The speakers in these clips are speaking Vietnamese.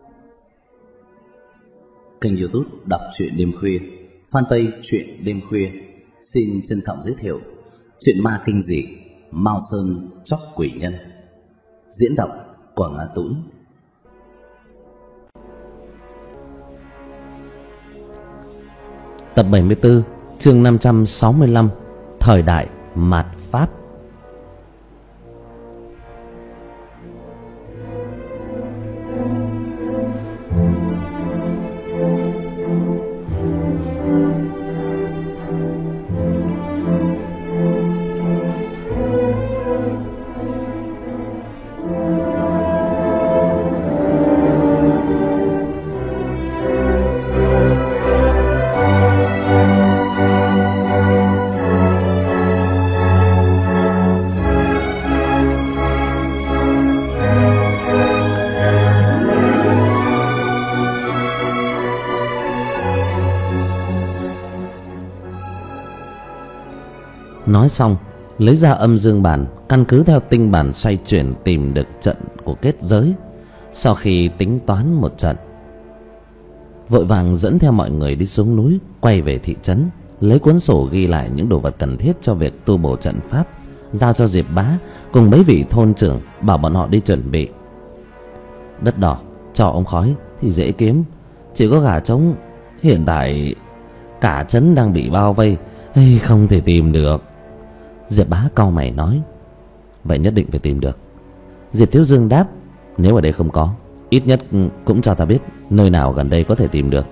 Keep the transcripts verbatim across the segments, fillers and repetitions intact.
Kênh YouTube Đọc truyện đêm khuya, fanpage truyện đêm khuya xin trân trọng giới thiệu truyện ma kinh dị Mao Sơn Chóc Quỷ Nhân. Diễn đọc Quảng Á Tũng. Tập bảy mươi tư, chương năm trăm sáu mươi lăm, thời đại mạt Pháp. Nói xong, lấy ra âm dương bản, căn cứ theo tinh bản xoay chuyển tìm được trận của kết giới. Sau khi tính toán một trận, vội vàng dẫn theo mọi người đi xuống núi, quay về thị trấn, lấy cuốn sổ ghi lại những đồ vật cần thiết cho việc tu bổ trận pháp, giao cho Diệp Bá cùng mấy vị thôn trưởng, bảo bọn họ đi chuẩn bị. Đất đỏ cho ông khói thì dễ kiếm, chỉ có gà trống hiện tại cả trấn đang bị bao vây, hay không thể tìm được. Diệp Bá cau mày nói: vậy nhất định phải tìm được. Diệp Thiếu Dương đáp: nếu ở đây không có, ít nhất cũng cho ta biết nơi nào gần đây có thể tìm được.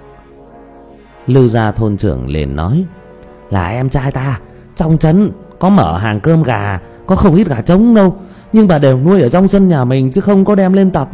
Lưu Gia thôn trưởng liền nói: là em trai ta trong trấn có mở hàng cơm gà, có không ít gà trống đâu, nhưng bà đều nuôi ở trong sân nhà mình chứ không có đem lên tập.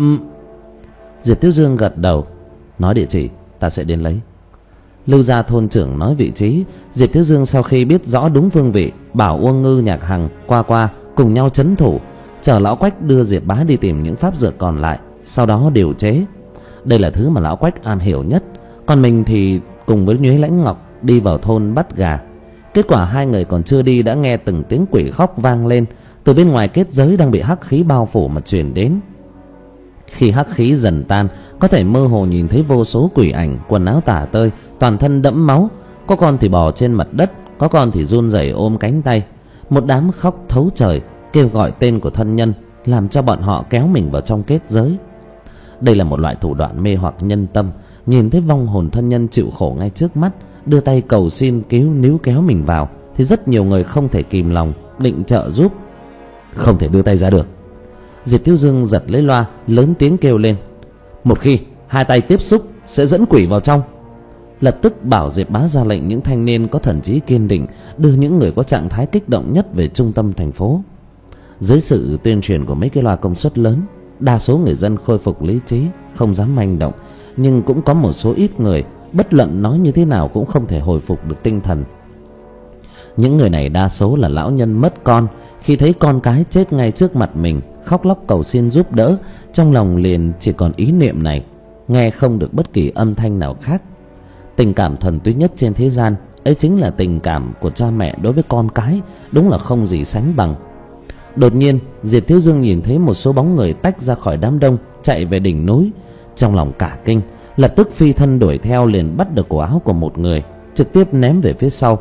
Diệp Thiếu Dương gật đầu, nói địa chỉ ta sẽ đến lấy. Lưu Gia thôn trưởng nói vị trí. Diệp Thiếu Dương sau khi biết rõ đúng phương vị, bảo Uông Ngư, Nhạc Hằng, Qua Qua cùng nhau trấn thủ, chờ lão Quách đưa Diệp Bá đi tìm những pháp dược còn lại, sau đó điều chế. Đây là thứ mà lão Quách am hiểu nhất. Còn mình thì cùng với Nhuế Lãnh Ngọc đi vào thôn bắt gà. Kết quả hai người còn chưa đi đã nghe từng tiếng quỷ khóc vang lên từ bên ngoài kết giới đang bị hắc khí bao phủ mà truyền đến. Khi hắc khí dần tan, có thể mơ hồ nhìn thấy vô số quỷ ảnh, quần áo tả tơi, toàn thân đẫm máu. Có con thì bò trên mặt đất, có con thì run rẩy ôm cánh tay. Một đám khóc thấu trời, kêu gọi tên của thân nhân, làm cho bọn họ kéo mình vào trong kết giới. Đây là một loại thủ đoạn mê hoặc nhân tâm. Nhìn thấy vong hồn thân nhân chịu khổ ngay trước mắt, đưa tay cầu xin cứu níu kéo mình vào, thì rất nhiều người không thể kìm lòng định trợ giúp. Không thể đưa tay ra được. Diệp Thiếu Dương giật lấy loa, lớn tiếng kêu lên: một khi hai tay tiếp xúc sẽ dẫn quỷ vào trong. Lập tức bảo Diệp Bá ra lệnh những thanh niên có thần trí kiên định đưa những người có trạng thái kích động nhất về trung tâm thành phố. Dưới sự tuyên truyền của mấy cái loa công suất lớn, đa số người dân khôi phục lý trí, không dám manh động. Nhưng cũng có một số ít người bất luận nói như thế nào cũng không thể hồi phục được tinh thần. Những người này đa số là lão nhân mất con, khi thấy con cái chết ngay trước mặt mình, khóc lóc cầu xin giúp đỡ, trong lòng liền chỉ còn ý niệm này, nghe không được bất kỳ âm thanh nào khác. Tình cảm thuần túy nhất trên thế gian ấy chính là tình cảm của cha mẹ đối với con cái, đúng là không gì sánh bằng. Đột nhiên Diệp Thiếu Dương nhìn thấy một số bóng người tách ra khỏi đám đông, chạy về đỉnh núi. Trong lòng cả kinh, lập tức phi thân đuổi theo, liền bắt được cổ áo của một người, trực tiếp ném về phía sau.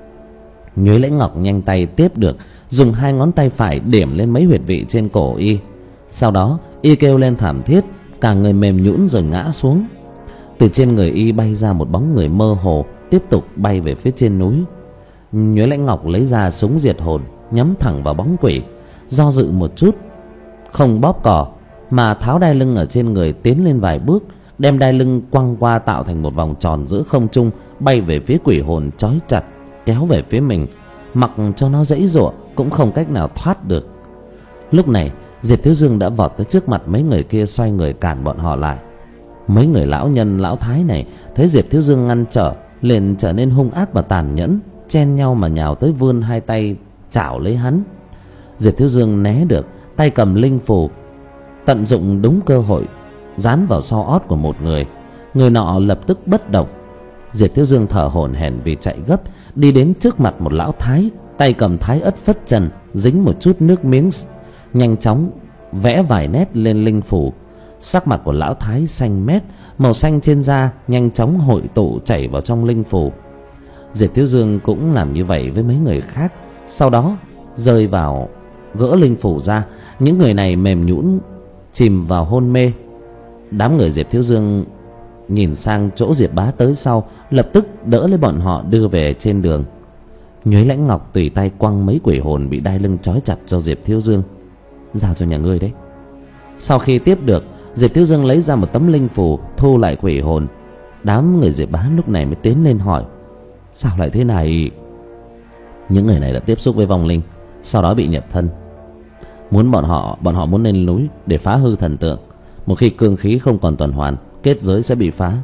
Nhuế Lãnh Ngọc nhanh tay tiếp được, dùng hai ngón tay phải điểm lên mấy huyệt vị trên cổ y. Sau đó y kêu lên thảm thiết, cả người mềm nhũn rồi ngã xuống. Từ trên người y bay ra một bóng người mơ hồ, tiếp tục bay về phía trên núi. Nhuế Lãnh Ngọc lấy ra súng diệt hồn, nhắm thẳng vào bóng quỷ, do dự một chút, không bóp cò mà tháo đai lưng ở trên người tiến lên vài bước, đem đai lưng quăng qua tạo thành một vòng tròn giữa không trung, bay về phía quỷ hồn trói chặt, kéo về phía mình, mặc cho nó giãy giụa cũng không cách nào thoát được. Lúc này Diệp Thiếu Dương đã vọt tới trước mặt mấy người kia, xoay người cản bọn họ lại. Mấy người lão nhân lão thái này thấy Diệp Thiếu Dương ngăn trở, liền trở nên hung ác và tàn nhẫn, chen nhau mà nhào tới, vươn hai tay chảo lấy hắn. Diệp Thiếu Dương né được, tay cầm linh phù, tận dụng đúng cơ hội dán vào sau ót của một người. Người nọ lập tức bất động. Diệp Thiếu Dương thở hổn hển vì chạy gấp, đi đến trước mặt một lão thái, tay cầm thái ất phất trần, dính một chút nước miếng, nhanh chóng vẽ vài nét lên linh phủ. Sắc mặt của lão thái xanh mét, màu xanh trên da nhanh chóng hội tụ chảy vào trong linh phù. Diệp Thiếu Dương cũng làm như vậy với mấy người khác, sau đó rơi vào gỡ linh phù ra. Những người này mềm nhũn chìm vào hôn mê. Đám người Diệp Thiếu Dương nhìn sang chỗ Diệp Bá tới sau, lập tức đỡ lấy bọn họ đưa về trên đường. Nhuế Lãnh Ngọc tùy tay quăng mấy quỷ hồn bị đai lưng trói chặt cho Diệp Thiếu Dương. Giao cho nhà ngươi đấy. Sau khi tiếp được, Diệp Thiếu Dương lấy ra một tấm linh phù, thu lại quỷ hồn. Đám người Diệp Bá lúc này mới tiến lên hỏi: sao lại thế này? Những người này đã tiếp xúc với vong linh, sau đó bị nhập thân. Muốn bọn họ bọn họ muốn lên núi để phá hư thần tượng. Một khi cương khí không còn tuần hoàn, kết giới sẽ bị phá.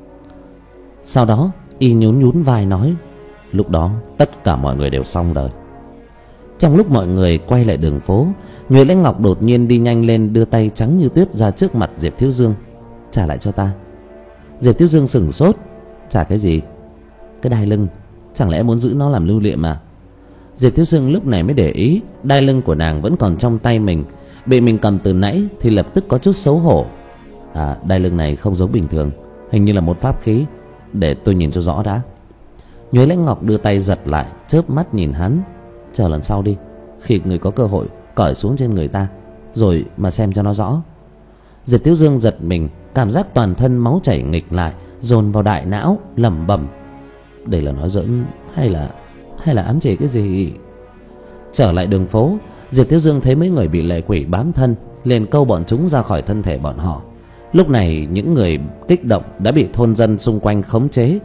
Sau đó y nhún nhún vai nói: lúc đó tất cả mọi người đều xong đời. Trong lúc mọi người quay lại đường phố, Nhuế Lãnh Ngọc đột nhiên đi nhanh lên, đưa tay trắng như tuyết ra trước mặt Diệp Thiếu Dương: trả lại cho ta. Diệp Thiếu Dương sửng sốt: trả cái gì? Cái đai lưng, chẳng lẽ muốn giữ nó làm lưu niệm à? Diệp Thiếu Dương lúc này mới để ý đai lưng của nàng vẫn còn trong tay mình, bị mình cầm từ nãy thì lập tức có chút xấu hổ. À, đai lưng này không giống bình thường, hình như là một pháp khí, để tôi nhìn cho rõ đã. Nhuế Lãnh Ngọc đưa tay giật lại, chớp mắt nhìn hắn: chờ lần sau đi, khi người có cơ hội cởi xuống trên người ta rồi mà xem cho nó rõ. Diệp Thiếu Dương giật mình, cảm giác toàn thân máu chảy nghịch lại, dồn vào đại não, lẩm bẩm: đây là nói giỡn hay là hay là ám chỉ cái gì? Trở lại đường phố, Diệp Thiếu Dương thấy mấy người bị lệ quỷ bám thân, liền câu bọn chúng ra khỏi thân thể bọn họ. Lúc này những người kích động đã bị thôn dân xung quanh khống chế.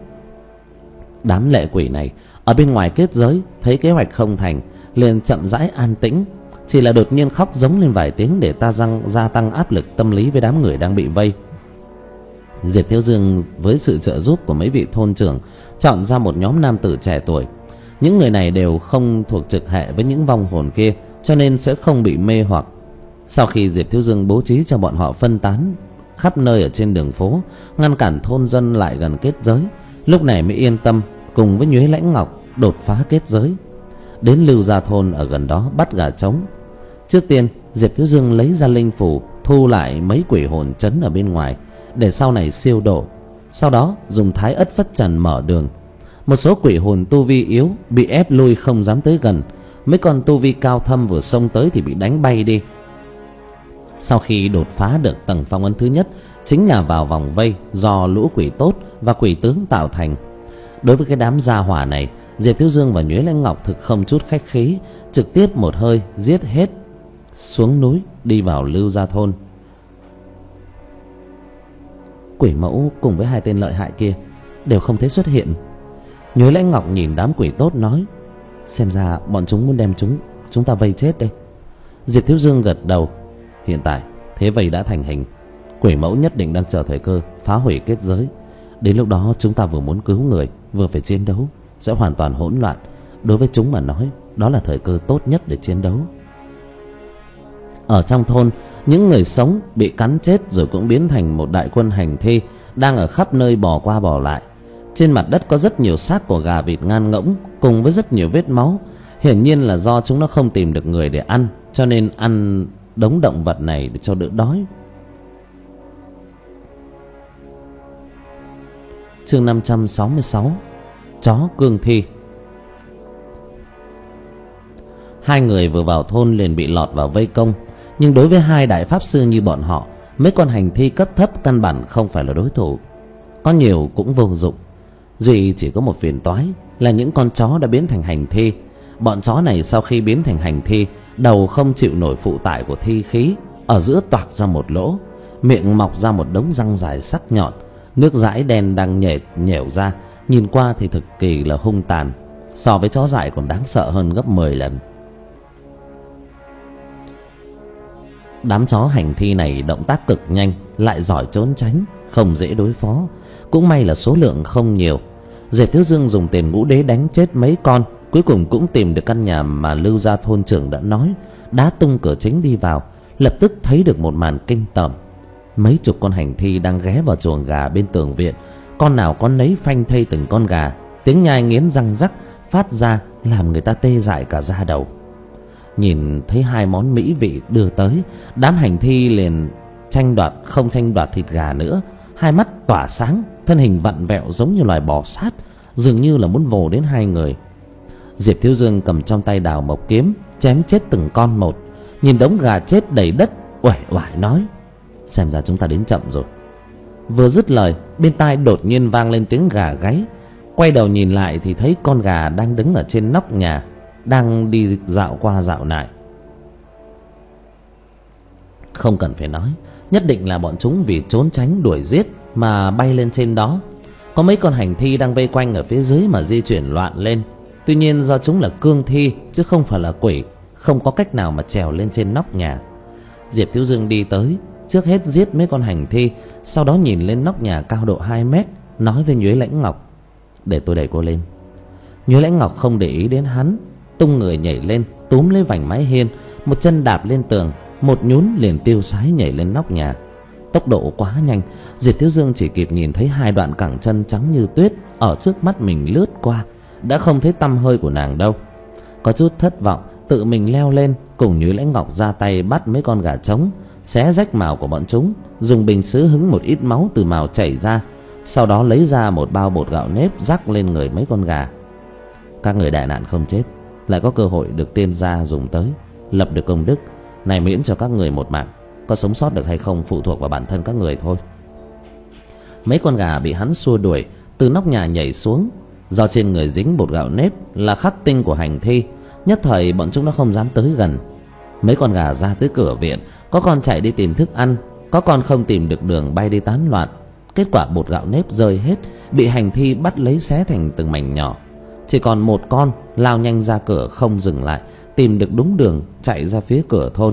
Đám lệ quỷ này ở bên ngoài kết giới thấy kế hoạch không thành, liền chậm rãi an tĩnh, chỉ là đột nhiên khóc giống lên vài tiếng để ta răng gia tăng áp lực tâm lý với đám người đang bị vây. Diệp Thiếu Dương với sự trợ giúp của mấy vị thôn trưởng chọn ra một nhóm nam tử trẻ tuổi. Những người này đều không thuộc trực hệ với những vong hồn kia, cho nên sẽ không bị mê hoặc. Sau khi Diệp Thiếu Dương bố trí cho bọn họ phân tán khắp nơi ở trên đường phố, ngăn cản thôn dân lại gần kết giới, lúc này mới yên tâm cùng với Nhuế Lãnh Ngọc đột phá kết giới, đến Lưu Gia thôn ở gần đó bắt gà trống. Trước tiên Diệp Thiếu Dương lấy ra linh phù, thu lại mấy quỷ hồn trấn ở bên ngoài để sau này siêu độ. Sau đó dùng Thái Ất Phất Trần mở đường. Một số quỷ hồn tu vi yếu bị ép lui không dám tới gần, mấy con tu vi cao thâm vừa xông tới thì bị đánh bay đi. Sau khi đột phá được tầng phong ấn thứ nhất, chính là vào vòng vây do lũ quỷ tốt và quỷ tướng tạo thành. Đối với cái đám gia hỏa này, Diệp Thiếu Dương và Nhuế Lãnh Ngọc thực không chút khách khí, trực tiếp một hơi giết hết, xuống núi đi vào Lưu Gia thôn. Quỷ mẫu cùng với hai tên lợi hại kia đều không thấy xuất hiện. Nhuế Lãnh Ngọc nhìn đám quỷ tốt nói: xem ra bọn chúng muốn đem chúng chúng ta vây chết đây. Diệp Thiếu Dương gật đầu: hiện tại thế vây đã thành hình, quỷ mẫu nhất định đang chờ thời cơ phá hủy kết giới. Đến lúc đó chúng ta vừa muốn cứu người vừa phải chiến đấu, sẽ hoàn toàn hỗn loạn. Đối với chúng mà nói, đó là thời cơ tốt nhất để chiến đấu. Ở trong thôn, những người sống bị cắn chết rồi cũng biến thành một đại quân hành thi, đang ở khắp nơi bò qua bò lại. Trên mặt đất có rất nhiều xác của gà vịt ngan ngỗng cùng với rất nhiều vết máu. Hiển nhiên là do chúng nó không tìm được người để ăn, cho nên ăn đống động vật này để cho đỡ đói. Chương năm trăm sáu mươi sáu: Chó cương thi. Hai người vừa vào thôn liền bị lọt vào vây công, nhưng đối với hai đại pháp sư như bọn họ, mấy con hành thi cấp thấp căn bản không phải là đối thủ. Có nhiều cũng vô dụng, duy chỉ có một phiền toái là những con chó đã biến thành hành thi. Bọn chó này sau khi biến thành hành thi, đầu không chịu nổi phụ tải của thi khí, ở giữa toạc ra một lỗ, miệng mọc ra một đống răng dài sắc nhọn, nước dãi đen đang nhệ nhẻo ra, nhìn qua thì thực kỳ là hung tàn, so với chó dại còn đáng sợ hơn gấp mười lần. Đám chó hành thi này động tác cực nhanh, lại giỏi trốn tránh, không dễ đối phó. Cũng may là số lượng không nhiều. Diệp Thiếu Dương dùng tiền ngũ đế đánh chết mấy con, cuối cùng cũng tìm được căn nhà mà Lưu Gia thôn trưởng đã nói, đá tung cửa chính đi vào, lập tức thấy được một màn kinh tởm. Mấy chục con hành thi đang ghé vào chuồng gà bên tường viện, con nào con nấy phanh thây từng con gà, tiếng nhai nghiến răng rắc phát ra làm người ta tê dại cả da đầu. Nhìn thấy hai món mỹ vị đưa tới, đám hành thi liền tranh đoạt không tranh đoạt thịt gà nữa, hai mắt tỏa sáng, thân hình vặn vẹo giống như loài bò sát, dường như là muốn vồ đến hai người. Diệp Thiếu Dương cầm trong tay đào mộc kiếm chém chết từng con một, nhìn đống gà chết đầy đất, uể oải nói: xem ra chúng ta đến chậm rồi. Vừa dứt lời, bên tai đột nhiên vang lên tiếng gà gáy. Quay đầu nhìn lại thì thấy con gà đang đứng ở trên nóc nhà, đang đi dạo qua dạo lại. Không cần phải nói, nhất định là bọn chúng vì trốn tránh đuổi giết mà bay lên trên đó. Có mấy con hành thi đang vây quanh ở phía dưới mà di chuyển loạn lên. Tuy nhiên do chúng là cương thi chứ không phải là quỷ, không có cách nào mà trèo lên trên nóc nhà. Diệp Thiếu Dương đi tới, trước hết giết mấy con hành thi, sau đó nhìn lên nóc nhà cao độ hai mét, nói với Nhuế Lãnh Ngọc: để tôi đẩy cô lên. Nhuế Lãnh Ngọc không để ý đến hắn, tung người nhảy lên, túm lấy vành mái hiên, một chân đạp lên tường, một nhún liền tiêu sái nhảy lên nóc nhà. Tốc độ quá nhanh, Diệp Thiếu Dương chỉ kịp nhìn thấy hai đoạn cẳng chân trắng như tuyết ở trước mắt mình lướt qua, đã không thấy tăm hơi của nàng đâu. Có chút thất vọng, tự mình leo lên cùng Nhuế Lãnh Ngọc ra tay bắt mấy con gà trống, xé rách mào của bọn chúng, dùng bình sứ hứng một ít máu từ mào chảy ra, sau đó lấy ra một bao bột gạo nếp rắc lên người mấy con gà. Các người đại nạn không chết, lại có cơ hội được tiên gia dùng tới, lập được công đức này, miễn cho các người một mạng. Có sống sót được hay không phụ thuộc vào bản thân các người thôi. Mấy con gà bị hắn xua đuổi từ nóc nhà nhảy xuống, do trên người dính bột gạo nếp là khắc tinh của hành thi, nhất thời bọn chúng nó không dám tới gần. Mấy con gà ra tới cửa viện, có con chạy đi tìm thức ăn, có con không tìm được đường bay đi tán loạn. Kết quả bột gạo nếp rơi hết, bị hành thi bắt lấy xé thành từng mảnh nhỏ. Chỉ còn một con lao nhanh ra cửa không dừng lại, tìm được đúng đường chạy ra phía cửa thôn.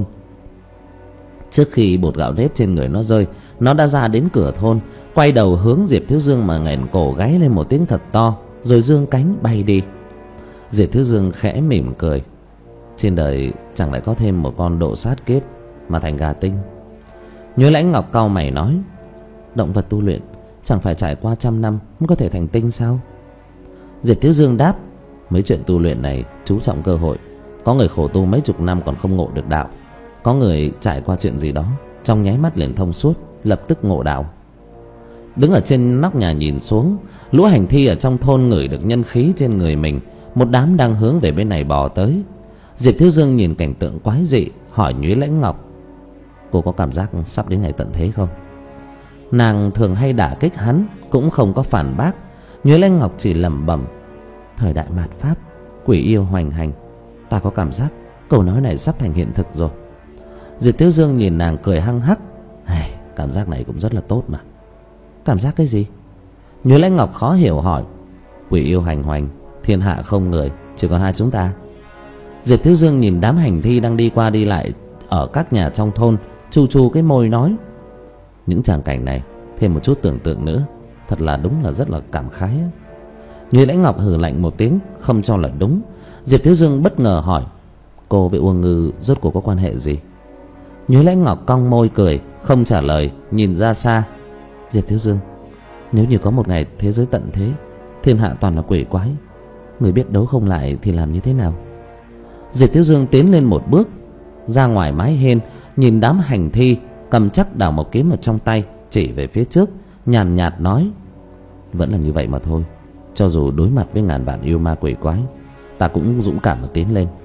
Trước khi bột gạo nếp trên người nó rơi, nó đã ra đến cửa thôn, quay đầu hướng Diệp Thiếu Dương mà nghẹn cổ gáy lên một tiếng thật to, rồi dương cánh bay đi. Diệp Thiếu Dương khẽ mỉm cười. Trên đời chẳng lại có thêm một con độ sát kiếp mà thành gà tinh. Nhuế Lãnh Ngọc cau mày nói: động vật tu luyện chẳng phải trải qua trăm năm mới có thể thành tinh sao? Diệp Thiếu Dương đáp: mấy chuyện tu luyện này chú trọng cơ hội. Có người khổ tu mấy chục năm còn không ngộ được đạo, có người trải qua chuyện gì đó trong nháy mắt liền thông suốt, lập tức ngộ đạo. Đứng ở trên nóc nhà nhìn xuống, lũ hành thi ở trong thôn ngửi được nhân khí trên người mình, một đám đang hướng về bên này bò tới. Diệp Thiếu Dương nhìn cảnh tượng quái dị, hỏi Nhuế Lãnh Ngọc: cô có cảm giác sắp đến ngày tận thế không? Nàng thường hay đả kích hắn, cũng không có phản bác. Nhuế Lãnh Ngọc chỉ lẩm bẩm: thời đại mạt pháp, quỷ yêu hoành hành, ta có cảm giác câu nói này sắp thành hiện thực rồi. Diệp Thiếu Dương nhìn nàng cười hăng hắc: hey, cảm giác này cũng rất là tốt mà. Cảm giác cái gì? Nhuế Lãnh Ngọc khó hiểu hỏi. Quỷ yêu hành hoành, thiên hạ không người, chỉ còn hai chúng ta. Diệp Thiếu Dương nhìn đám hành thi đang đi qua đi lại ở các nhà trong thôn, chu chu cái môi nói: những tràng cảnh này thêm một chút tưởng tượng nữa, thật là đúng là rất là cảm khái. Nhuế Lãnh Ngọc hừ lạnh một tiếng, không cho là đúng. Diệp Thiếu Dương bất ngờ hỏi: cô với Uông Ngư rốt cuộc có quan hệ gì? Nhuế Lãnh Ngọc cong môi cười, không trả lời, nhìn ra xa. Diệp Thiếu Dương, nếu như có một ngày thế giới tận thế, thiên hạ toàn là quỷ quái, người biết đấu không lại thì làm như thế nào? Diệp Thiếu Dương tiến lên một bước, ra ngoài mái hiên, nhìn đám hành thi cầm chắc đào mộc kiếm ở trong tay, chỉ về phía trước, nhàn nhạt nói: vẫn là như vậy mà thôi. Cho dù đối mặt với ngàn vạn yêu ma quỷ quái, ta cũng dũng cảm mà tiến lên.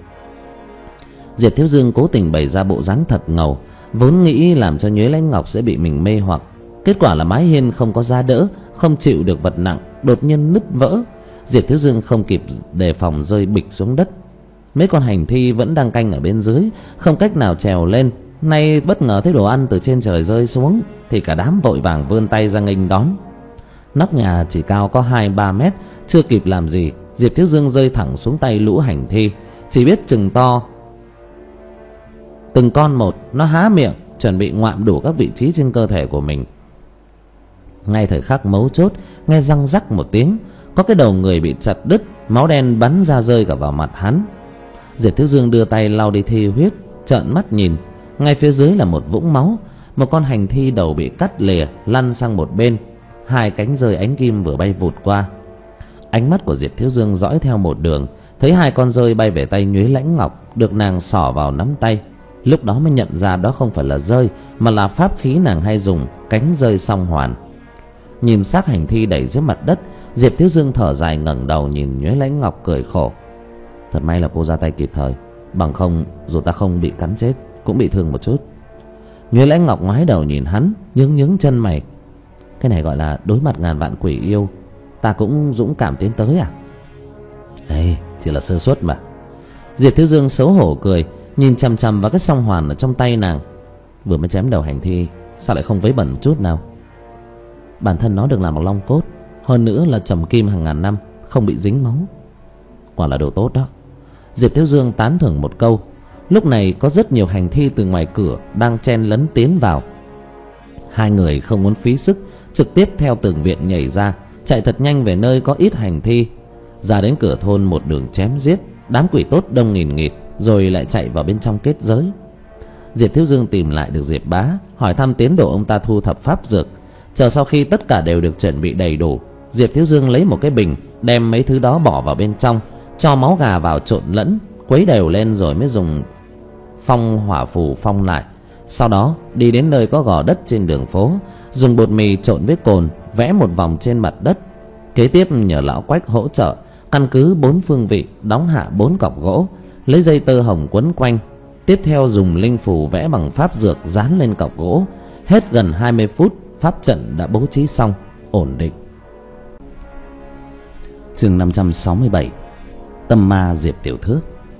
Diệp Thiếu Dương cố tình bày ra bộ dáng thật ngầu, vốn nghĩ làm cho Nhuế Lãnh Ngọc sẽ bị mình mê hoặc. Kết quả là mái hiên không có giá đỡ, không chịu được vật nặng, đột nhiên nứt vỡ. Diệp Thiếu Dương không kịp đề phòng rơi bịch xuống đất. Mấy con hành thi vẫn đang canh ở bên dưới, không cách nào trèo lên. Nay bất ngờ thấy đồ ăn từ trên trời rơi xuống, thì cả đám vội vàng vươn tay ra nghênh đón. Nóc nhà chỉ cao có hai ba mét, chưa kịp làm gì, Diệp Thiếu Dương rơi thẳng xuống tay lũ hành thi. Chỉ biết chừng to, từng con một, nó há miệng chuẩn bị ngoạm đủ các vị trí trên cơ thể của mình. Ngay thời khắc mấu chốt, nghe răng rắc một tiếng, có cái đầu người bị chặt đứt, máu đen bắn ra rơi cả vào mặt hắn. Diệp Thiếu Dương đưa tay lau đi thi huyết, trợn mắt nhìn, ngay phía dưới là một vũng máu. Một con hành thi đầu bị cắt lìa, lăn sang một bên, hai cánh rơi ánh kim vừa bay vụt qua. Ánh mắt của Diệp Thiếu Dương dõi theo một đường, thấy hai con rơi bay về tay Nhuế Lãnh Ngọc, được nàng xỏ vào nắm tay. Lúc đó mới nhận ra đó không phải là rơi, mà là pháp khí nàng hay dùng, cánh rơi song hoàn. Nhìn xác hành thi đẩy dưới mặt đất, Diệp Thiếu Dương thở dài ngẩng đầu nhìn Nhuế Lãnh Ngọc cười khổ. Thật may là cô ra tay kịp thời, bằng không dù ta không bị cắn chết cũng bị thương một chút. Nhuế Lãnh Ngọc ngoái đầu nhìn hắn, nhướng nhướng chân mày. Cái này gọi là đối mặt ngàn vạn quỷ yêu, ta cũng dũng cảm tiến tới à? Ê, chỉ là sơ suất mà. Diệp Thiếu Dương xấu hổ cười, nhìn chằm chằm vào cái song hoàn ở trong tay nàng. Vừa mới chém đầu hành thi, sao lại không vấy bẩn chút nào? Bản thân nó được làm bằng long cốt, hơn nữa là trầm kim hàng ngàn năm, không bị dính máu. Quả là đồ tốt đó. Diệp Thiếu Dương tán thưởng một câu. Lúc này có rất nhiều hành thi từ ngoài cửa đang chen lấn tiến vào. Hai người không muốn phí sức, trực tiếp theo tường viện nhảy ra, chạy thật nhanh về nơi có ít hành thi. Ra đến cửa thôn một đường chém giết, đám quỷ tốt đông nghìn nghịt, rồi lại chạy vào bên trong kết giới. Diệp Thiếu Dương tìm lại được Diệp Bá, hỏi thăm tiến độ ông ta thu thập pháp dược. Chờ sau khi tất cả đều được chuẩn bị đầy đủ, Diệp Thiếu Dương lấy một cái bình, đem mấy thứ đó bỏ vào bên trong, cho máu gà vào trộn lẫn, quấy đều lên rồi mới dùng phong hỏa phù phong lại. Sau đó đi đến nơi có gò đất trên đường phố, dùng bột mì trộn với cồn vẽ một vòng trên mặt đất. Kế tiếp nhờ lão Quách hỗ trợ, căn cứ bốn phương vị đóng hạ bốn cọc gỗ, lấy dây tơ hồng quấn quanh. Tiếp theo dùng linh phù vẽ bằng pháp dược dán lên cọc gỗ. Hết gần hai mươi phút, pháp trận đã bố trí xong, ổn định. Chương năm trăm sáu mươi bảy. Tâm ma Diệp Tiểu Thước.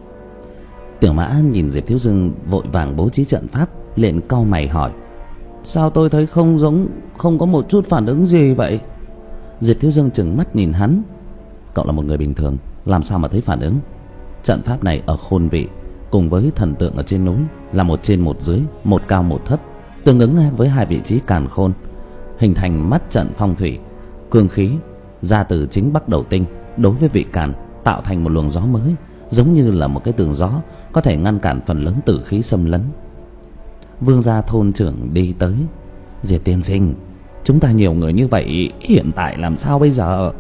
Tiểu Mã nhìn Diệp Thiếu Dương vội vàng bố trí trận pháp, liền cau mày hỏi: sao tôi thấy không giống, không có một chút phản ứng gì vậy? Diệp Thiếu Dương trừng mắt nhìn hắn. Cậu là một người bình thường, làm sao mà thấy phản ứng? Trận pháp này ở khôn vị, cùng với thần tượng ở trên núi, là một trên một dưới, một cao một thấp, tương ứng với hai vị trí càn khôn, hình thành mắt trận phong thủy. Cương khí ra từ chính Bắc Đầu Tinh đối với vị càn tạo thành một luồng gió mới, giống như là một cái tường gió, có thể ngăn cản phần lớn tử khí xâm lấn. Vương gia thôn trưởng đi tới. Diệp tiên sinh, chúng ta nhiều người như vậy, hiện tại làm sao bây giờ?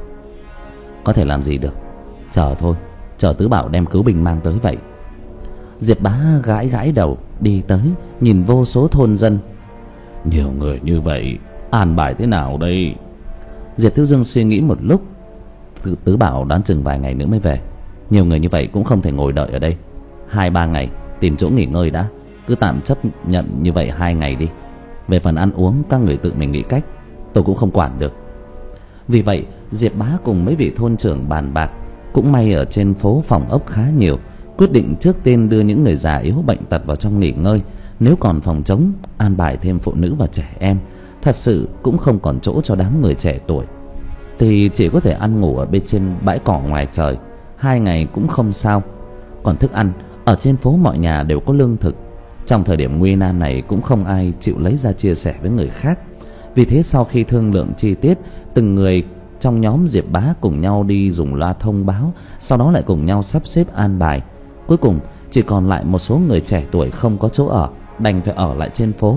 Có thể làm gì được, chờ thôi, chờ tứ bảo đem cứu binh mang tới vậy. Diệp Bá gãi gãi đầu đi tới, nhìn vô số thôn dân. Nhiều người như vậy, an bài thế nào đây? Diệp Thiếu Dương suy nghĩ một lúc. Tứ bảo đoán chừng vài ngày nữa mới về. Nhiều người như vậy cũng không thể ngồi đợi ở đây. Hai ba ngày tìm chỗ nghỉ ngơi đã. Cứ tạm chấp nhận như vậy hai ngày đi. Về phần ăn uống các người tự mình nghĩ cách, tôi cũng không quản được. Vì vậy Diệp Bá cùng mấy vị thôn trưởng bàn bạc. Cũng may ở trên phố phòng ốc khá nhiều, quyết định trước tiên đưa những người già yếu bệnh tật vào trong nghỉ ngơi. Nếu còn phòng trống, an bài thêm phụ nữ và trẻ em. Thật sự cũng không còn chỗ cho đám người trẻ tuổi, thì chỉ có thể ăn ngủ ở bên trên bãi cỏ ngoài trời. Hai ngày cũng không sao. Còn thức ăn, ở trên phố mọi nhà đều có lương thực. Trong thời điểm nguy nan này cũng không ai chịu lấy ra chia sẻ với người khác. Vì thế sau khi thương lượng chi tiết, từng người trong nhóm Diệp Bá cùng nhau đi dùng loa thông báo, sau đó lại cùng nhau sắp xếp an bài. Cuối cùng chỉ còn lại một số người trẻ tuổi không có chỗ ở, đành phải ở lại trên phố.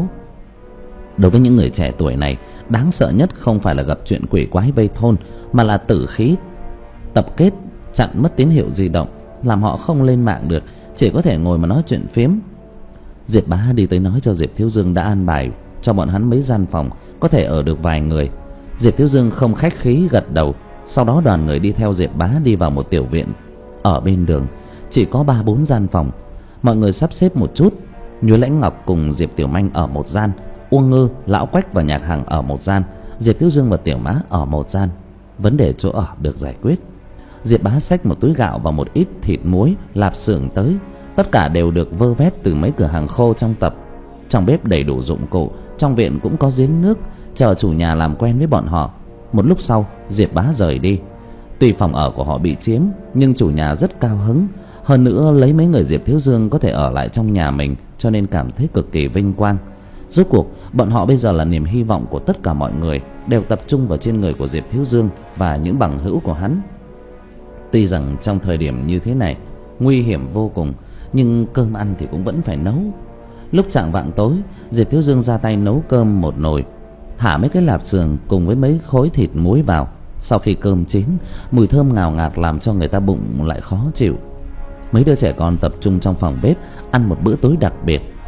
Đối với những người trẻ tuổi này, đáng sợ nhất không phải là gặp chuyện quỷ quái vây thôn, mà là tử khí tập kết chặn mất tín hiệu di động, làm họ không lên mạng được, chỉ có thể ngồi mà nói chuyện phiếm. Diệp Bá đi tới nói cho Diệp Thiếu Dương đã an bài cho bọn hắn mấy gian phòng, có thể ở được vài người. Diệp Thiếu Dương không khách khí gật đầu. Sau đó đoàn người đi theo Diệp Bá đi vào một tiểu viện. Ở bên đường chỉ có ba bốn gian phòng. Mọi người sắp xếp một chút. Nhuế Lãnh Ngọc cùng Diệp Tiểu Manh ở một gian, Uông Ngư, Lão Quách và Nhạc Hằng ở một gian, Diệp Thiếu Dương và Tiểu Mã ở một gian. Vấn đề chỗ ở được giải quyết. Diệp Bá xách một túi gạo và một ít thịt muối, lạp xưởng tới. Tất cả đều được vơ vét từ mấy cửa hàng khô trong tập. Trong bếp đầy đủ dụng cụ, trong viện cũng có giếng nước, chờ chủ nhà làm quen với bọn họ. Một lúc sau Diệp Bá rời đi. Tuy phòng ở của họ bị chiếm, nhưng chủ nhà rất cao hứng. Hơn nữa lấy mấy người Diệp Thiếu Dương có thể ở lại trong nhà mình, cho nên cảm thấy cực kỳ vinh quang. Rốt cuộc bọn họ bây giờ là niềm hy vọng của tất cả mọi người, đều tập trung vào trên người của Diệp Thiếu Dương và những bằng hữu của hắn. Tuy rằng trong thời điểm như thế này nguy hiểm vô cùng, nhưng cơm ăn thì cũng vẫn phải nấu. Lúc chạng vạng tối, Diệp Thiếu Dương ra tay nấu cơm một nồi, thả mấy cái lạp xưởng cùng với mấy khối thịt muối vào. Sau khi cơm chín, mùi thơm ngào ngạt làm cho người ta bụng lại khó chịu. Mấy đứa trẻ con tập trung trong phòng bếp ăn một bữa tối đặc biệt.